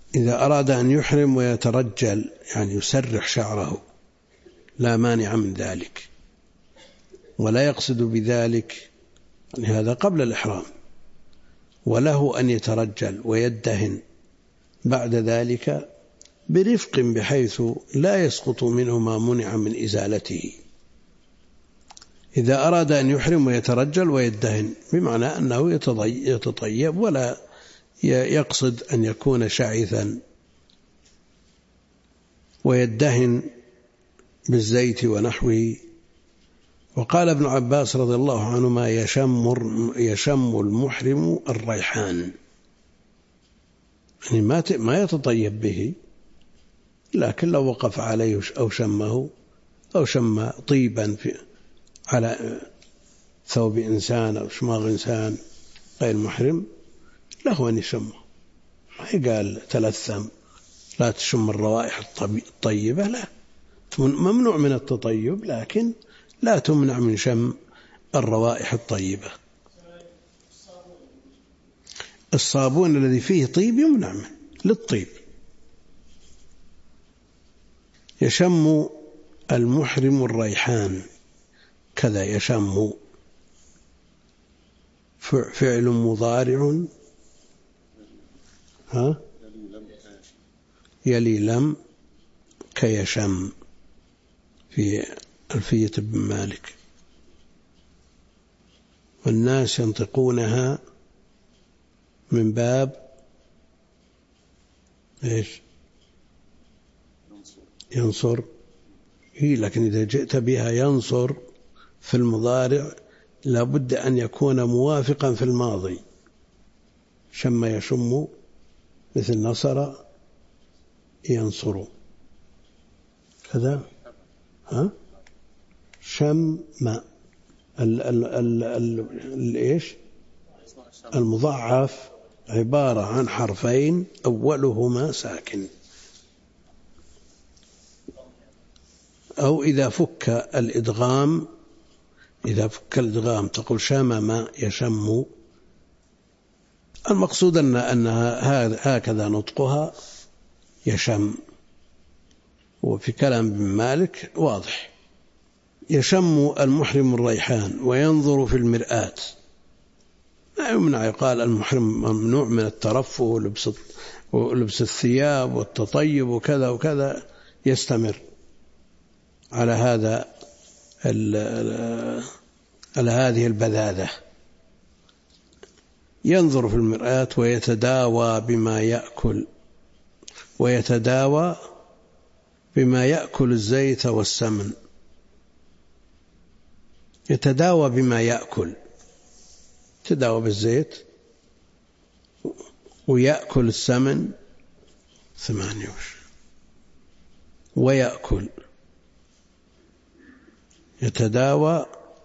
إذا أراد أن يحرم ويترجل يعني يسرح شعره لا مانع من ذلك، ولا يقصد بذلك يعني هذا قبل الإحرام، وله أن يترجل ويدهن بعد ذلك برفق بحيث لا يسقط منه ما منع من إزالته. إذا أراد أن يحرم ويترجل ويدهن بمعنى أنه يتطيب ولا يقصد أن يكون شعثا، ويدهن بالزيت ونحوه. وقال ابن عباس رضي الله عنهما يشم المحرم الريحان، يعني ما يتطيب به، لكن لو وقف عليه أو شمه أو شم طيبا على ثوب إنسان أو شماغ إنسان غير محرم له أن يشمه. ما قال تلثم لا تشم الروائح الطيبة، لا، ممنوع من التطيب لكن لا تمنع من شم الروائح الطيبة. الصابون الذي فيه طيب يمنع منه للطيب. يشم المحرم الريحان، كذا يشم فعل مضارع يلي لم كيشم في ألفية ابن مالك. والناس ينطقونها من باب إيش؟ ينصر. لكن إذا جئت بها ينصر في المضارع لابد أن يكون موافقا في الماضي. شم يشم مثل نصر ينصر كذا. شم الإيش المضاعف عبارة عن حرفين أولهما ساكن، أو إذا فك الإدغام تقول شمم يشم. المقصود أنها هكذا نطقها يشم، وفي كلام ابن مالك واضح. يشم المحرم الريحان وينظر في المرآة. لا يمنع، يقال المحرم ممنوع من الترفه ولبس الثياب والتطيب وكذا وكذا، يستمر على هذه البذاذة. ينظر في المرآة ويتداوى بما يأكل الزيت والسمن. يتداوى بما يأكل، تداوى بالزيت ويأكل السمن 8 ويأكل. يتداوى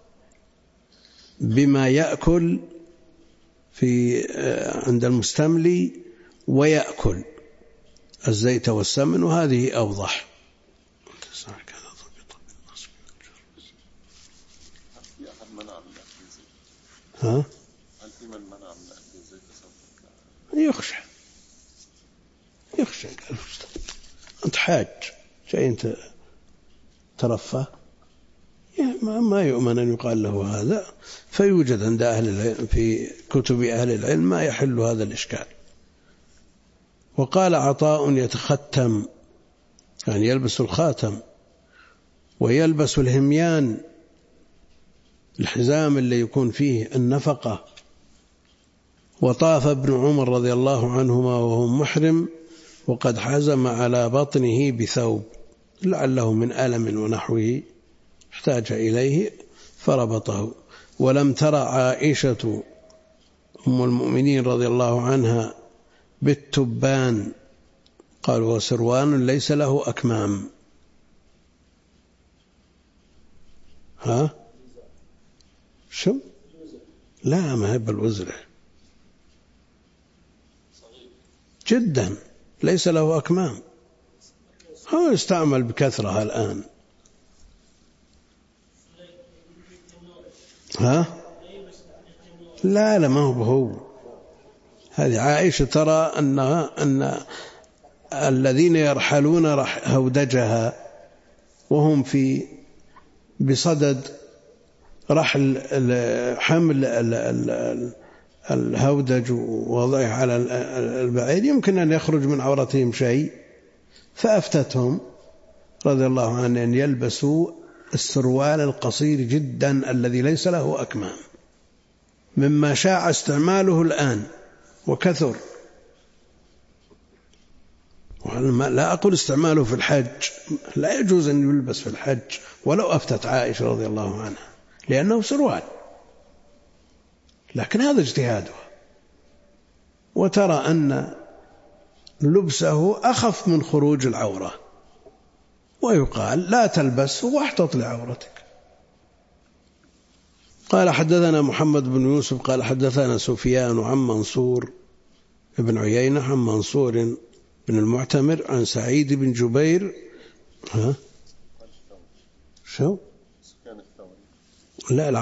بما يأكل عند المستملي ويأكل الزيت والسمن، وهذه أوضح. هل في من منع من أكل الزيت يخشى أنت حاج شيء أنت ترفه، ما يؤمن أن يقال له هذا، فيوجد عند أهل العلم في كتب أهل العلم ما يحل هذا الإشكال. وقال عطاء يتختم، يعني يلبس الخاتم ويلبس الهميان، الحزام اللي يكون فيه النفقة. وطاف ابن عمر رضي الله عنهما وهو محرم وقد حزم على بطنه بثوب لعله من ألم ونحوه احتاج إليه فربطه. ولم ترى عائشة أم المؤمنين رضي الله عنها بالتبان، قال وسروان ليس له أكمام. شو؟ لا، ما هي بالوزرة جدا، ليس له أكمام، هو يستعمل بكثرة الآن. لا ما هو. هذه عائشة ترى أن الذين يرحلون هودجها وهم بصدد رحل حمل الهودج ووضعه على البعير يمكن أن يخرج من عورتهم شيء، فأفتتهم رضي الله عنه أن يلبسوا السروال القصير جدا الذي ليس له أكمام، مما شاع استعماله الآن وكثر. لا أقول استعماله في الحج، لا يجوز أن يلبس في الحج ولو أفتت عائشة رضي الله عنها لأنه سروال، لكن هذا اجتهادها، وترى أن لبسه أخف من خروج العورة، ويقال لا تلبس واحتط لعورتك. قال حدثنا محمد بن يوسف قال حدثنا سفيان عن منصور بن عيينة عن منصور بن المعتمر عن سعيد بن جبير. شو؟ لا،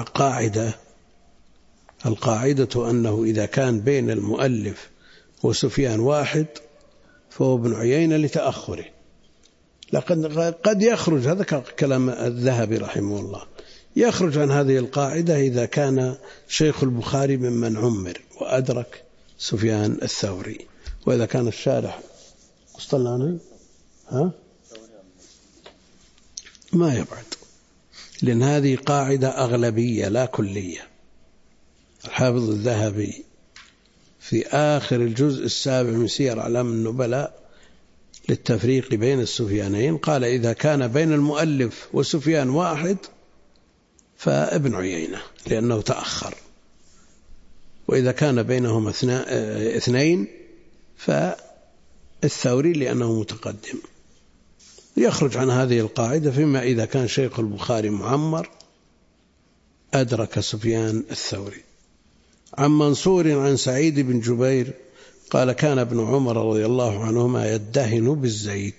القاعدة أنه إذا كان بين المؤلف وسفيان واحد فهو ابن عيينة لتأخره، لكن قد يخرج، هذا كلام الذهبي رحمه الله، يخرج عن هذه القاعدة إذا كان شيخ البخاري ممن عمر وأدرك سفيان الثوري، وإذا كان الشارح قسطلاني ما يبعد، لأن هذه قاعدة أغلبية لا كلية. الحافظ الذهبي في آخر الجزء السابع من سير أعلام النبلاء للتفريق بين السفيانين قال إذا كان بين المؤلف وسفيان واحد فابن عيينة لأنه تأخر، وإذا كان بينهم اثنين فالثوري لأنه متقدم. يخرج عن هذه القاعدة فيما إذا كان شيخ البخاري معمر أدرك سفيان الثوري. عن منصور عن سعيد بن جبير قال كان ابن عمر رضي الله عنهما يدهن بالزيت،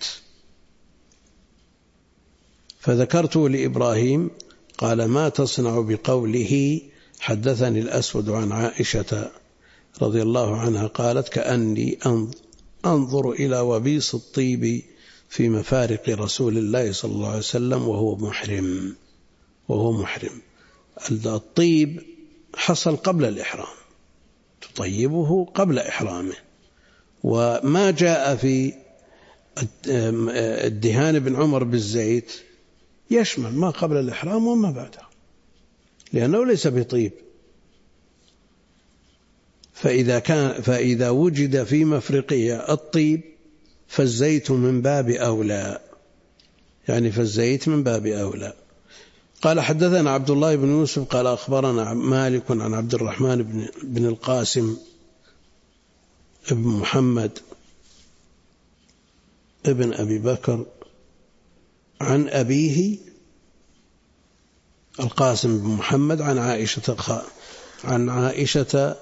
فذكرته لإبراهيم قال ما تصنع بقوله حدثني الأسود عن عائشة رضي الله عنها قالت كأني أنظر إلى وبيص الطيب في مفارق رسول الله صلى الله عليه وسلم وهو محرم. الطيب حصل قبل الإحرام، تطيبه قبل إحرامه، وما جاء في الدهان بن عمر بالزيت يشمل ما قبل الإحرام وما بعده، لأنه ليس بطيب. فإذا وجد في مفرقية الطيب فالزيت من باب أولى، يعني فالزيت من باب أولى. قال حدثنا عبد الله بن يوسف قال أخبرنا مالك عن عبد الرحمن بن القاسم ابن محمد ابن أبي بكر عن أبيه القاسم بن محمد عن عائشة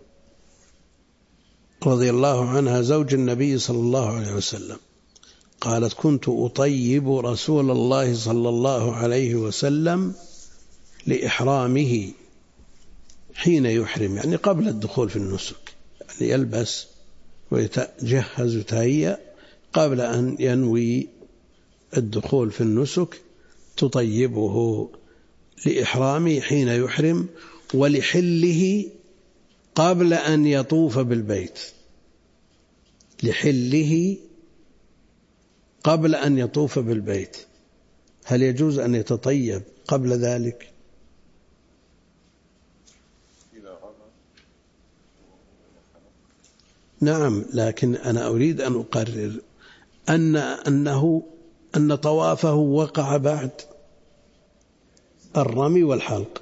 رضي الله عنها زوج النبي صلى الله عليه وسلم قالت كنت أطيب رسول الله صلى الله عليه وسلم لإحرامه حين يحرم، يعني قبل الدخول في النسك، يعني يلبس ويتجهز ويتهيأ قبل أن ينوي الدخول في النسك، تطيبه لإحرامه حين يحرم ولحله قبل أن يطوف بالبيت، لحله قبل أن يطوف بالبيت. هل يجوز أن يتطيب قبل ذلك؟ نعم، لكن أنا أريد أن أقرر أن طوافه وقع بعد الرمي والحلق،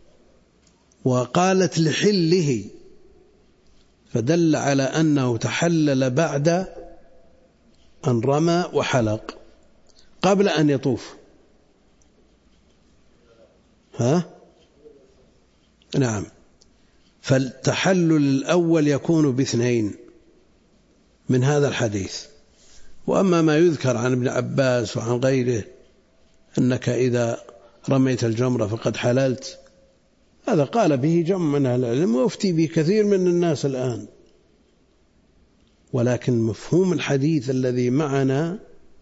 وقالت لحله فدل على أنه تحلل بعد أن رمى وحلق قبل أن يطوف. نعم، فالتحلل الأول يكون باثنين من هذا الحديث. وأما ما يذكر عن ابن عباس وعن غيره أنك إذا رميت الجمرة فقد حللت، هذا قال به جمع من أهل العلم ويفتي به كثير من الناس الآن، ولكن مفهوم الحديث الذي معنا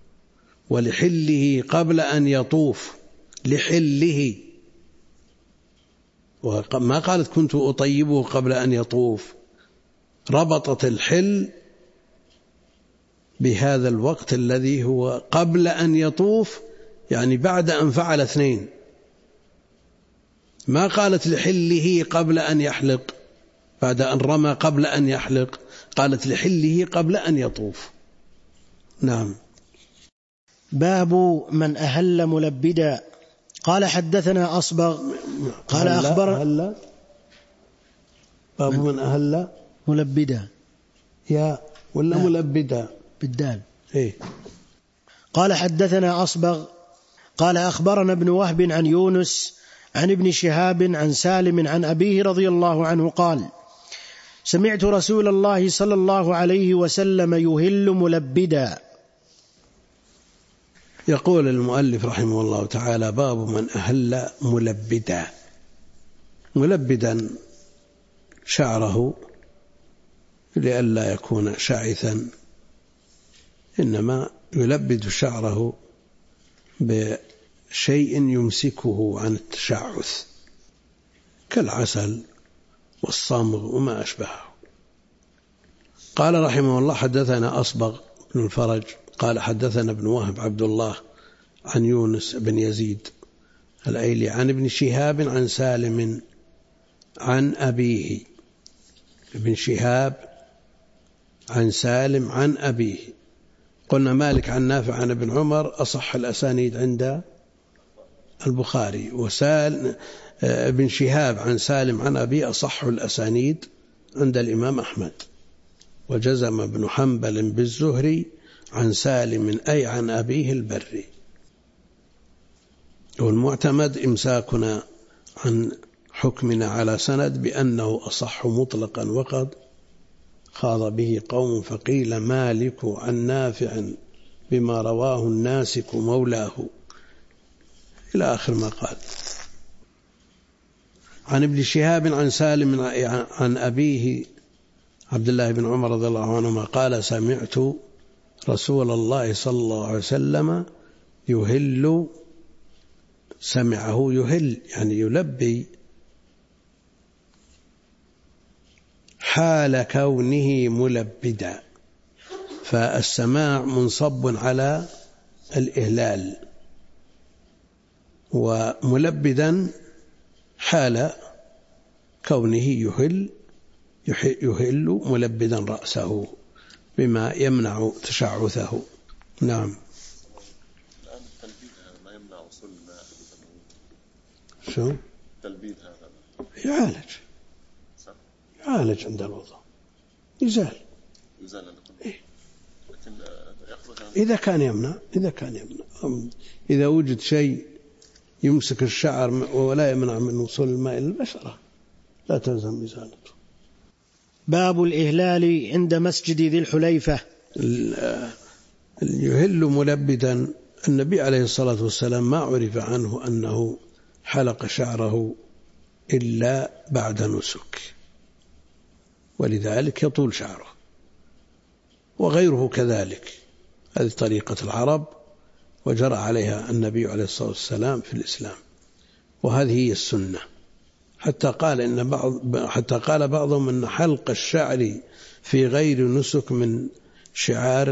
ولحله قبل أن يطوف، لحله، وما قالت كنت أطيبه قبل أن يطوف، ربطت الحل بهذا الوقت الذي هو قبل أن يطوف، يعني بعد أن فعل 2. ما قالت لحله قبل أن يحلق بعد أن رمى قبل أن يحلق، قالت لحله قبل أن يطوف. نعم. باب من أهل ملبدا. قال حدثنا أصبغ قال أخبر باب من أهل ملبدا يا ولا ملبدا بالدال. إيه. قال حدثنا أصبغ قال أخبرنا ابن وهب عن يونس عن ابن شهاب عن سالم عن أبيه رضي الله عنه قال سمعت رسول الله صلى الله عليه وسلم يهل ملبدا. يقول المؤلف رحمه الله تعالى باب من أهل ملبدا. ملبدا شعره لئلا يكون شاعثا، إنما يلبد شعره بشيء يمسكه عن التشعث كالعسل والصمغ وما أشبهه. قال رحمه الله حدثنا أصبغ بن الفرج قال حدثنا ابن وهب عبد الله عن يونس بن يزيد الأيلي عن ابن شهاب عن سالم عن أبيه. ابن شهاب عن سالم عن أبيه. قلنا مالك عن نافع عن ابن عمر أصح الأسانيد عند البخاري، ابن شهاب عن سالم عن أبيه أصح الأسانيد عند الإمام أحمد. وجزم ابن حنبل بالزهري عن سالم أي عن أبيه البري. والمعتمد إمساكنا عن حكمنا على سند بأنه أصح مطلقا، وقد خاض به قوم فقيل مالك عن نافع بما رواه الناسك مولاه إلى آخر ما قال. عن ابن شهاب عن سالم عن أبيه عبد الله بن عمر رضي الله عنهما قال سمعت رسول الله صلى الله عليه وسلم يهل. سمعه يهل يعني يلبي حال كونه ملبدا، فالسماع منصب على الإهلال، وملبدا حال كونه يهل ملبدا رأسه بما يمنع تشعثه. نعم. الآن التلبيد هذا ما يمنع وصول الماء. شو التلبيد هذا يعالج عند الوضوء، يزال عند إيه؟ لكن إذا كان يمنع إذا وجد شيء يمسك الشعر ولا يمنع من وصول الماء إلى البشرة لا تلزم إزالته. باب الإهلال عند مسجد ذي الحليفة. يهل ملبدا. النبي عليه الصلاة والسلام ما عرف عنه أنه حلق شعره إلا بعد نسك، ولذلك يطول شعره، وغيره كذلك. هذه طريقة العرب وجرى عليها النبي عليه الصلاة والسلام في الإسلام، وهذه هي السنة. حتى قال بعضهم أن حلق الشعر في غير نسك من شعار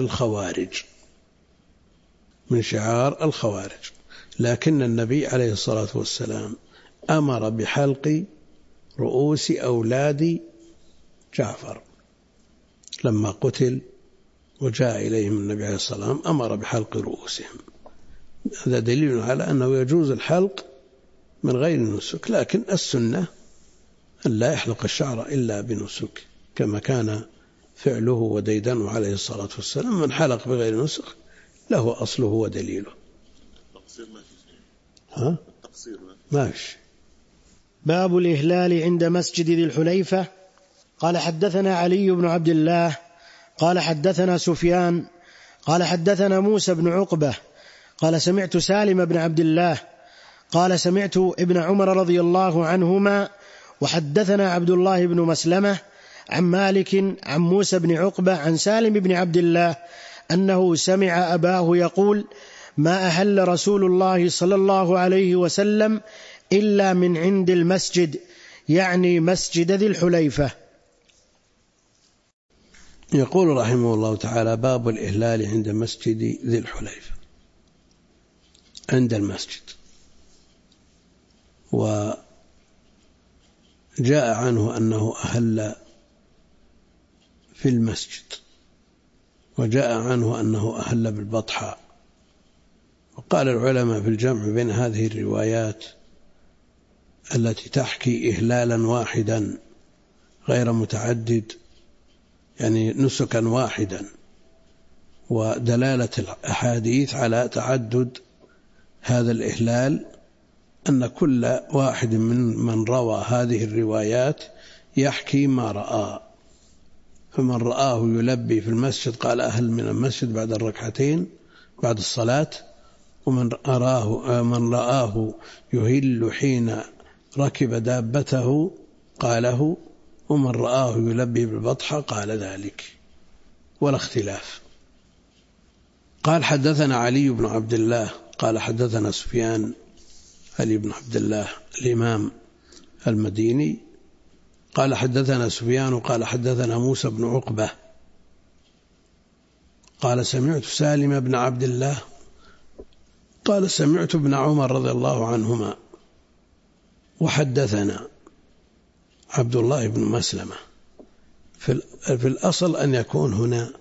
الخوارج، لكن النبي عليه الصلاة والسلام أمر بحلق رؤوس أولاد جعفر لما قتل وجاء إليهم النبي عليه الصلاة والسلام أمر بحلق رؤوسهم. هذا دليل على أنه يجوز الحلق من غير نسك، لكن السنة أن لا يحلق الشعر إلا بنسك، كما كان فعله وديدنه عليه الصلاة والسلام. من حلق بغير نسك له أصله ودليله. التقصير ماشي. باب الإهلال عند مسجد ذي الحليفة. قال حدثنا علي بن عبد الله قال حدثنا سفيان قال حدثنا موسى بن عقبة قال سمعت سالم بن عبد الله قال سمعت ابن عمر رضي الله عنهما وحدثنا عبد الله بن مسلمة عن مالك عن موسى بن عقبة عن سالم بن عبد الله أنه سمع أباه يقول: ما أهل رسول الله صلى الله عليه وسلم إلا من عند المسجد، يعني مسجد ذي الحليفة. يقول رحمه الله تعالى: باب الإهلال عند مسجد ذي الحليفة، عند المسجد. وجاء عنه أنه أهل في المسجد، وجاء عنه أنه أهل بالبطحاء. وقال العلماء في الجمع بين هذه الروايات التي تحكي إهلالا واحدا غير متعدد، يعني نسكا واحدا، ودلالة الأحاديث على تعدد هذا الإهلال، أن كل واحد من روى هذه الروايات يحكي ما رأى. فمن رآه يلبي في المسجد قال أهل من المسجد بعد الركعتين بعد الصلاة، ومن رآه يهل حين ركب دابته قاله، ومن رآه يلبي بالبطحة قال ذلك، ولا اختلاف. قال: حدثنا علي بن عبد الله قال حدثنا سفيان، علي بن عبد الله الإمام المديني، قال حدثنا سفيان قال حدثنا موسى بن عقبة قال سمعت سالم بن عبد الله قال سمعت ابن عمر رضي الله عنهما. وحدثنا عبد الله بن مسلمة. في الأصل أن يكون هنا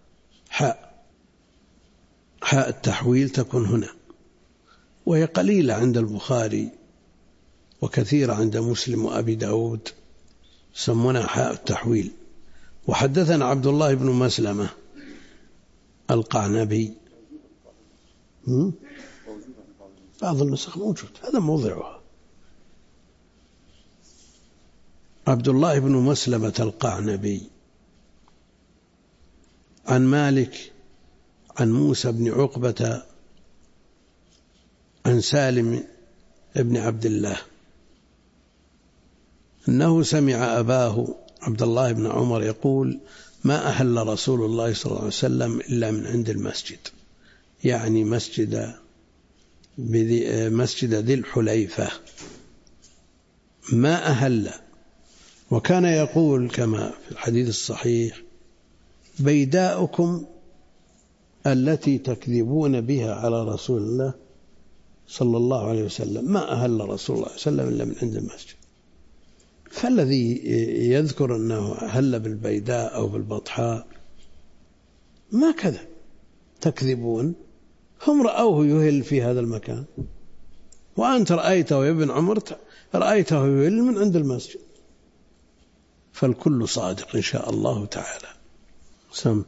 حاء التحويل تكون هنا، وهي قليلة عند البخاري وكثيرة عند مسلم وأبي داود، سمونا حاء التحويل. وحدثنا عبد الله بن مسلمة القعنبي، بعض النسخ موجود، هذا موضعها. عبد الله بن مسلمة القعنبي عن مالك عن موسى بن عقبة عن سالم بن عبد الله أنه سمع أباه عبد الله بن عمر يقول: ما أهل رسول الله صلى الله عليه وسلم إلا من عند المسجد، يعني مسجد ذي الحليفة. ما أهل. وكان يقول كما في الحديث الصحيح: بيداؤكم التي تكذبون بها على رسول الله صلى الله عليه وسلم، ما أهل رسول الله صلى الله عليه وسلم إلا من عند المسجد. فالذي يذكر أنه أهل بالبيداء أو بالبطحاء ما كذا، تكذبون. هم رأوه يهل في هذا المكان، وأنت رأيته يا ابن عمر، رأيته يهل من عند المسجد، فالكل صادق إن شاء الله تعالى. سم.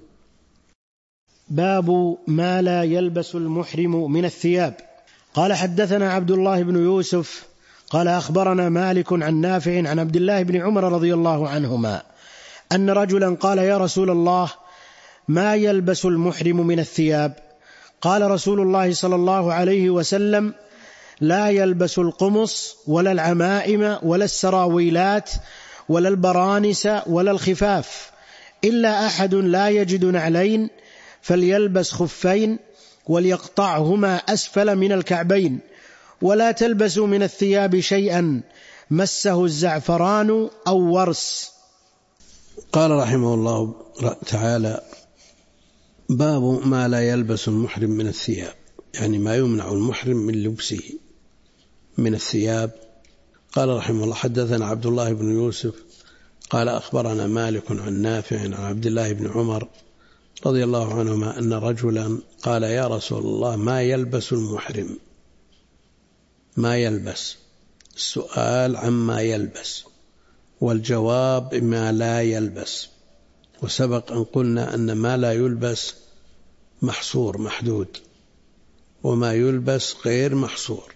باب ما لا يلبس المحرم من الثياب. قال: حدثنا عبد الله بن يوسف قال أخبرنا مالك عن نافع عن عبد الله بن عمر رضي الله عنهما أن رجلا قال: يا رسول الله، ما يلبس المحرم من الثياب؟ قال رسول الله صلى الله عليه وسلم: لا يلبس القمص ولا العمائم ولا السراويلات ولا البرانس ولا الخفاف، إلا أحد لا يجد نعلين فليلبس خفين وليقطعهما أسفل من الكعبين، ولا تلبسوا من الثياب شيئا مسه الزعفران أو ورس. قال رحمه الله تعالى: باب ما لا يلبس المحرم من الثياب، يعني ما يمنع المحرم من لبسه من الثياب. قال رحمه الله: حدثنا عبد الله بن يوسف قال أخبرنا مالك عن نافع عن عبد الله بن عمر رضي الله عنهما أن رجلا قال: يا رسول الله، ما يلبس المحرم؟ ما يلبس، السؤال عما يلبس، والجواب ما لا يلبس. وسبق أن قلنا أن ما لا يلبس محصور محدود، وما يلبس غير محصور.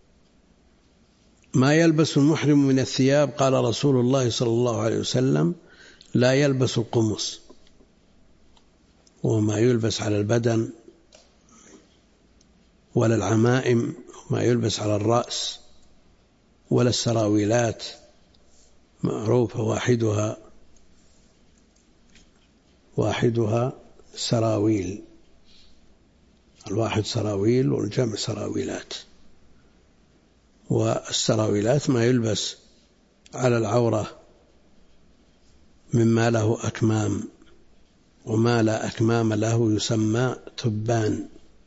ما يلبس المحرم من الثياب، قال رسول الله صلى الله عليه وسلم: لا يلبس القمص، وما يلبس على البدن، ولا العمائم ما يلبس على الرأس، ولا السراويلات معروفة واحدها واحدها سراويل، الواحد سراويل والجمع سراويلات. والسراويلات ما يلبس على العورة مما له أكمام، وما لا أكمام له يسمى تبان،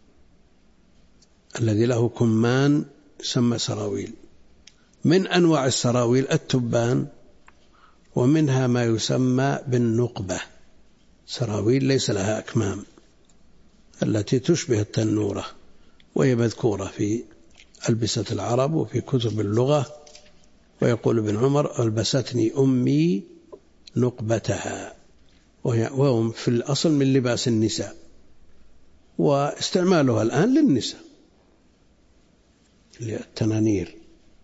الذي له كمان يسمى سراويل. من أنواع السراويل التبان، ومنها ما يسمى بالنقبة، سراويل ليس لها أكمام التي تشبه التنورة، وهي مذكورة في ألبسة العرب وفي كتب اللغة. ويقول ابن عمر: ألبستني أمي نقبتها، وهم في الأصل من لباس النساء، واستعمالها الآن للنساء، التنانير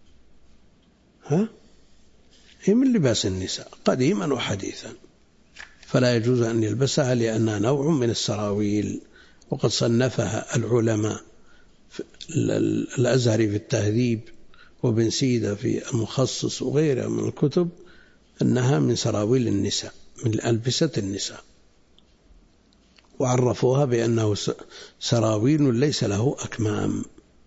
هي من لباس النساء قديما وحديثا، فلا يجوز أن يلبسها لأنها نوع من السراويل. وقد صنفها العلماء الأزهري في التهذيب، وابن سيدة في المخصص وغيرها من الكتب، أنها من سراويل النساء، من ألبسة النساء، وعرفوها بأنه سراويل ليس له أكمام.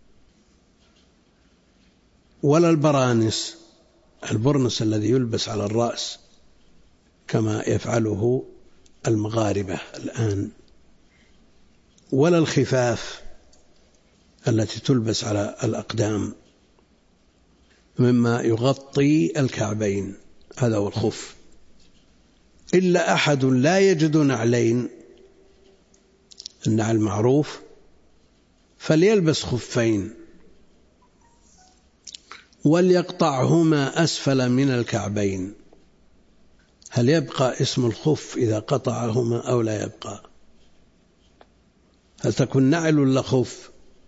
ولا البرانس، البرنس الذي يلبس على الرأس كما يفعله المغاربة الآن. ولا الخفاف التي تلبس على الأقدام مما يغطي الكعبين، هذا هو الخف. إلا أحد لا يجد نعلين، النعل معروف، فليلبس خفين وليقطعهما أسفل من الكعبين. هل يبقى اسم الخف إذا قطعهما أو لا يبقى؟ هل تكون نعل ولا خف؟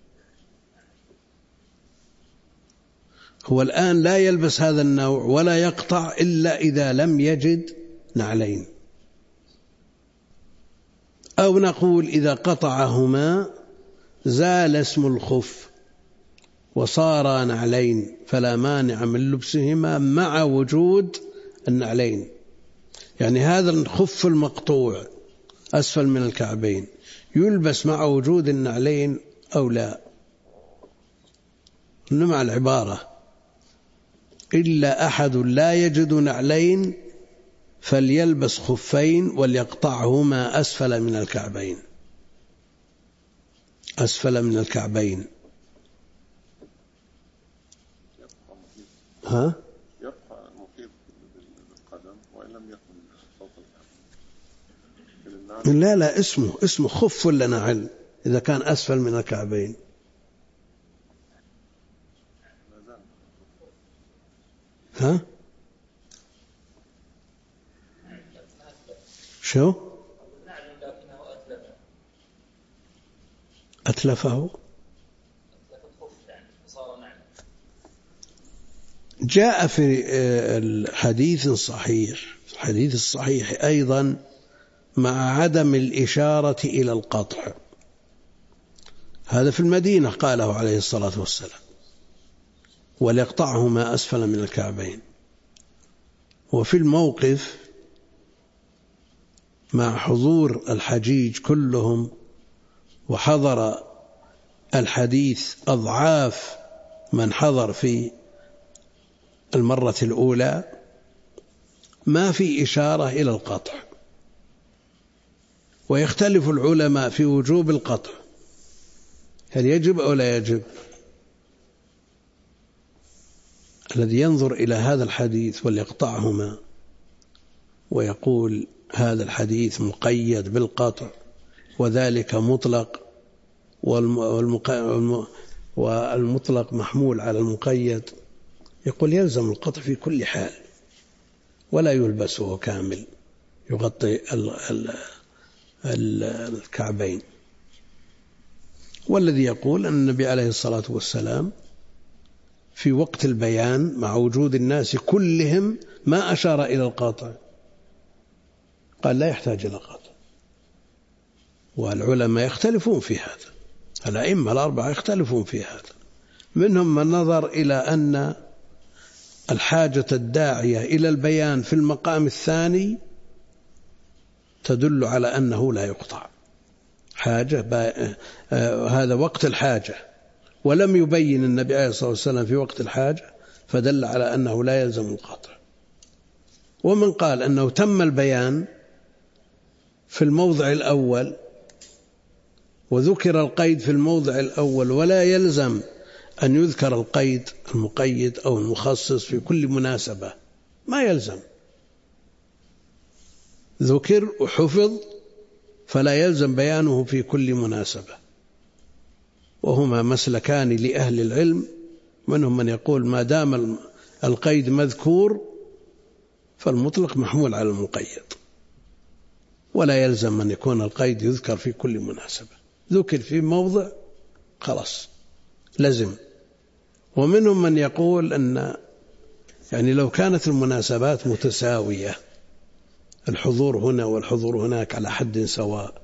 هو الآن لا يلبس هذا النوع ولا يقطع إلا إذا لم يجد نعلين، أو نقول إذا قطعهما زال اسم الخف وصار نعلين، فلا مانع من لبسهما مع وجود النعلين. يعني هذا الخف المقطوع أسفل من الكعبين يلبس مع وجود النعلين أو لا؟ مع العبارة: إلا أحد لا يجد نعلين فليلبس خفين وليقطعهما أسفل من الكعبين، أسفل من الكعبين. يبقى مخيط بالقدم وإن لم يكن فوق الكعبين. لا اسمه خف ولا نعل إذا كان أسفل من الكعبين؟ شو أتلفه؟ جاء في الحديث الصحيح أيضا مع عدم الإشارة إلى القطع، هذا في المدينة قاله عليه الصلاة والسلام: وليقطعهما أسفل من الكعبين. وفي الموقف مع حضور الحجيج كلهم، وحضر الحديث أضعاف من حضر في المرة الأولى، ما في إشارة إلى القطع. ويختلف العلماء في وجوب القطع، هل يجب أو لا يجب؟ الذي ينظر إلى هذا الحديث وليقطعهما ويقول هذا الحديث مقيد بالقطع وذلك مطلق، والمطلق محمول على المقيد، يقول يلزم القطع في كل حال ولا يلبسه كامل يغطي الكعبين. والذي يقول أن النبي عليه الصلاة والسلام في وقت البيان مع وجود الناس كلهم ما أشار إلى القطع، قال لا يحتاج إلى قطع. والعلماء يختلفون في هذا، الأئمة الأربعة يختلفون في هذا. منهم من نظر إلى أن الحاجة الداعية إلى البيان في المقام الثاني تدل على أنه لا يقطع حاجة، هذا وقت الحاجة، ولم يبين النبي عليه الصلاة والسلام في وقت الحاجة، فدل على أنه لا يلزم القطع. ومن قال أنه تم البيان في الموضع الأول وذكر القيد في الموضع الأول ولا يلزم أن يذكر القيد المقيد أو المخصص في كل مناسبة، ما يلزم، ذكر وحفظ فلا يلزم بيانه في كل مناسبة. وهما مسلكان لأهل العلم، منهم من يقول ما دام القيد مذكور فالمطلق محمول على المقيد، ولا يلزم أن يكون القيد يذكر في كل مناسبة، ذكر في موضع خلاص لزم. ومنهم من يقول أن يعني لو كانت المناسبات متساوية، الحضور هنا والحضور هناك على حد سواء،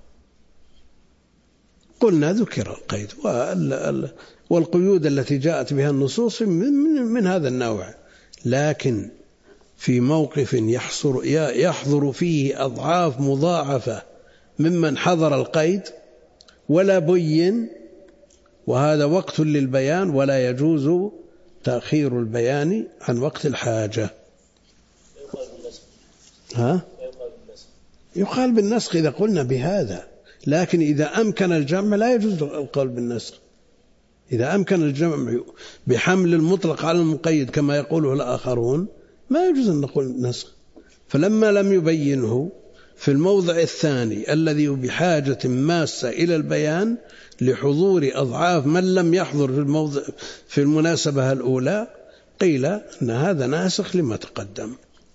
قلنا ذكر القيد، والقيود التي جاءت بها النصوص من هذا النوع. لكن في موقف يحضر فيه أضعاف مضاعفة ممن حضر القيد ولا بين، وهذا وقت للبيان، ولا يجوز تأخير البيان عن وقت الحاجة. يقال بالنسخ إذا قلنا بهذا، لكن إذا أمكن الجمع لا يجوز القول بالنسخ. إذا أمكن الجمع بحمل المطلق على المقيد كما يقوله الآخرون ما يجوز أن نقول نسخ. فلما لم يبينه في الموضع الثاني الذي بحاجة ماسة إلى البيان لحضور أضعاف من لم يحضر في المناسبة الأولى، قيل أن هذا ناسخ لما تقدم.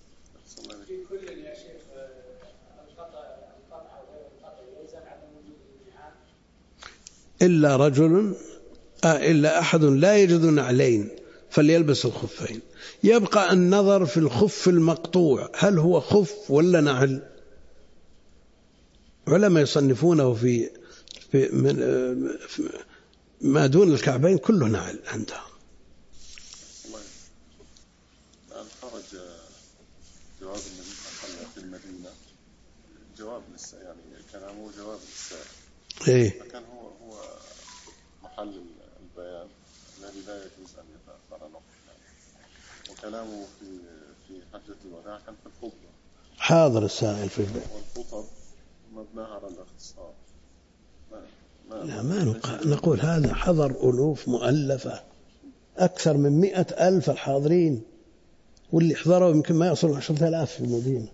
إلا رجل إلا أحد لا يجد نعلين فليلبس الخفين. يبقى النظر في الخف المقطوع، هل هو خف ولا نعل؟ علماء يصنفونه في ما دون الكعبين كله نعل عندهم. الآن خرج جواب النبي صلى الله عليه وسلم في المدينة، جواب يعني كلامه جواب للسائل. إيه؟ فكان هو محل البيان الذي لا يجوز أن يتأخر نقله، وكلامه في حجة الوداع كان في الخطبة. حاضر السائل في البيت. والخطب مبناها على الاختصار. لا ما نقول هذا حضر ألوف مؤلفة، أكثر من 100,000 الحاضرين، واللي حضروا يمكن ما يصل 10,000 في المدينة.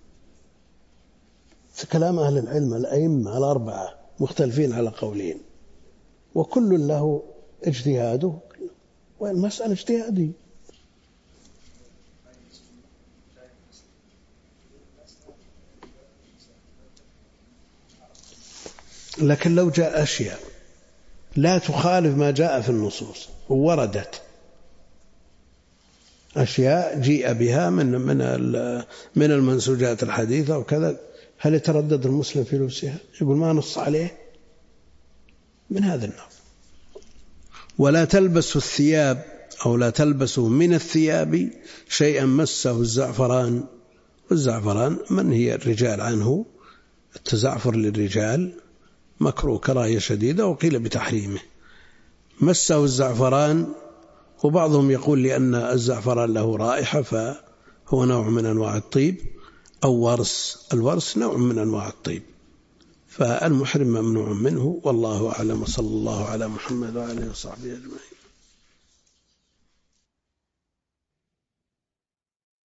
في كلام أهل العلم الأئمة الأربعة مختلفين على قولين، وكل له اجتهاده، والمسألة اجتهادي. لكن لو جاء أشياء لا تخالف ما جاء في النصوص ووردت أشياء جيء بها من المنسوجات الحديثة وكذا، هل يتردد المسلم في لبسها؟ يقول ما نص عليه من هذا النوع. ولا تلبسوا الثياب أو لا تلبسوا من الثياب شيئا مسه الزعفران. والزعفران منهي الرجال عنه، التزعفر للرجال مكروه كراهية شديدة، وقيل بتحريمه. مسه الزعفران، وبعضهم يقول لأن الزعفران له رائحة فهو نوع من أنواع الطيب، أو الورس نوع من أنواع الطيب، فالمحرم ممنوع منه. والله أعلم، صلى الله على محمد وعلى آله وصحبه أجمعين.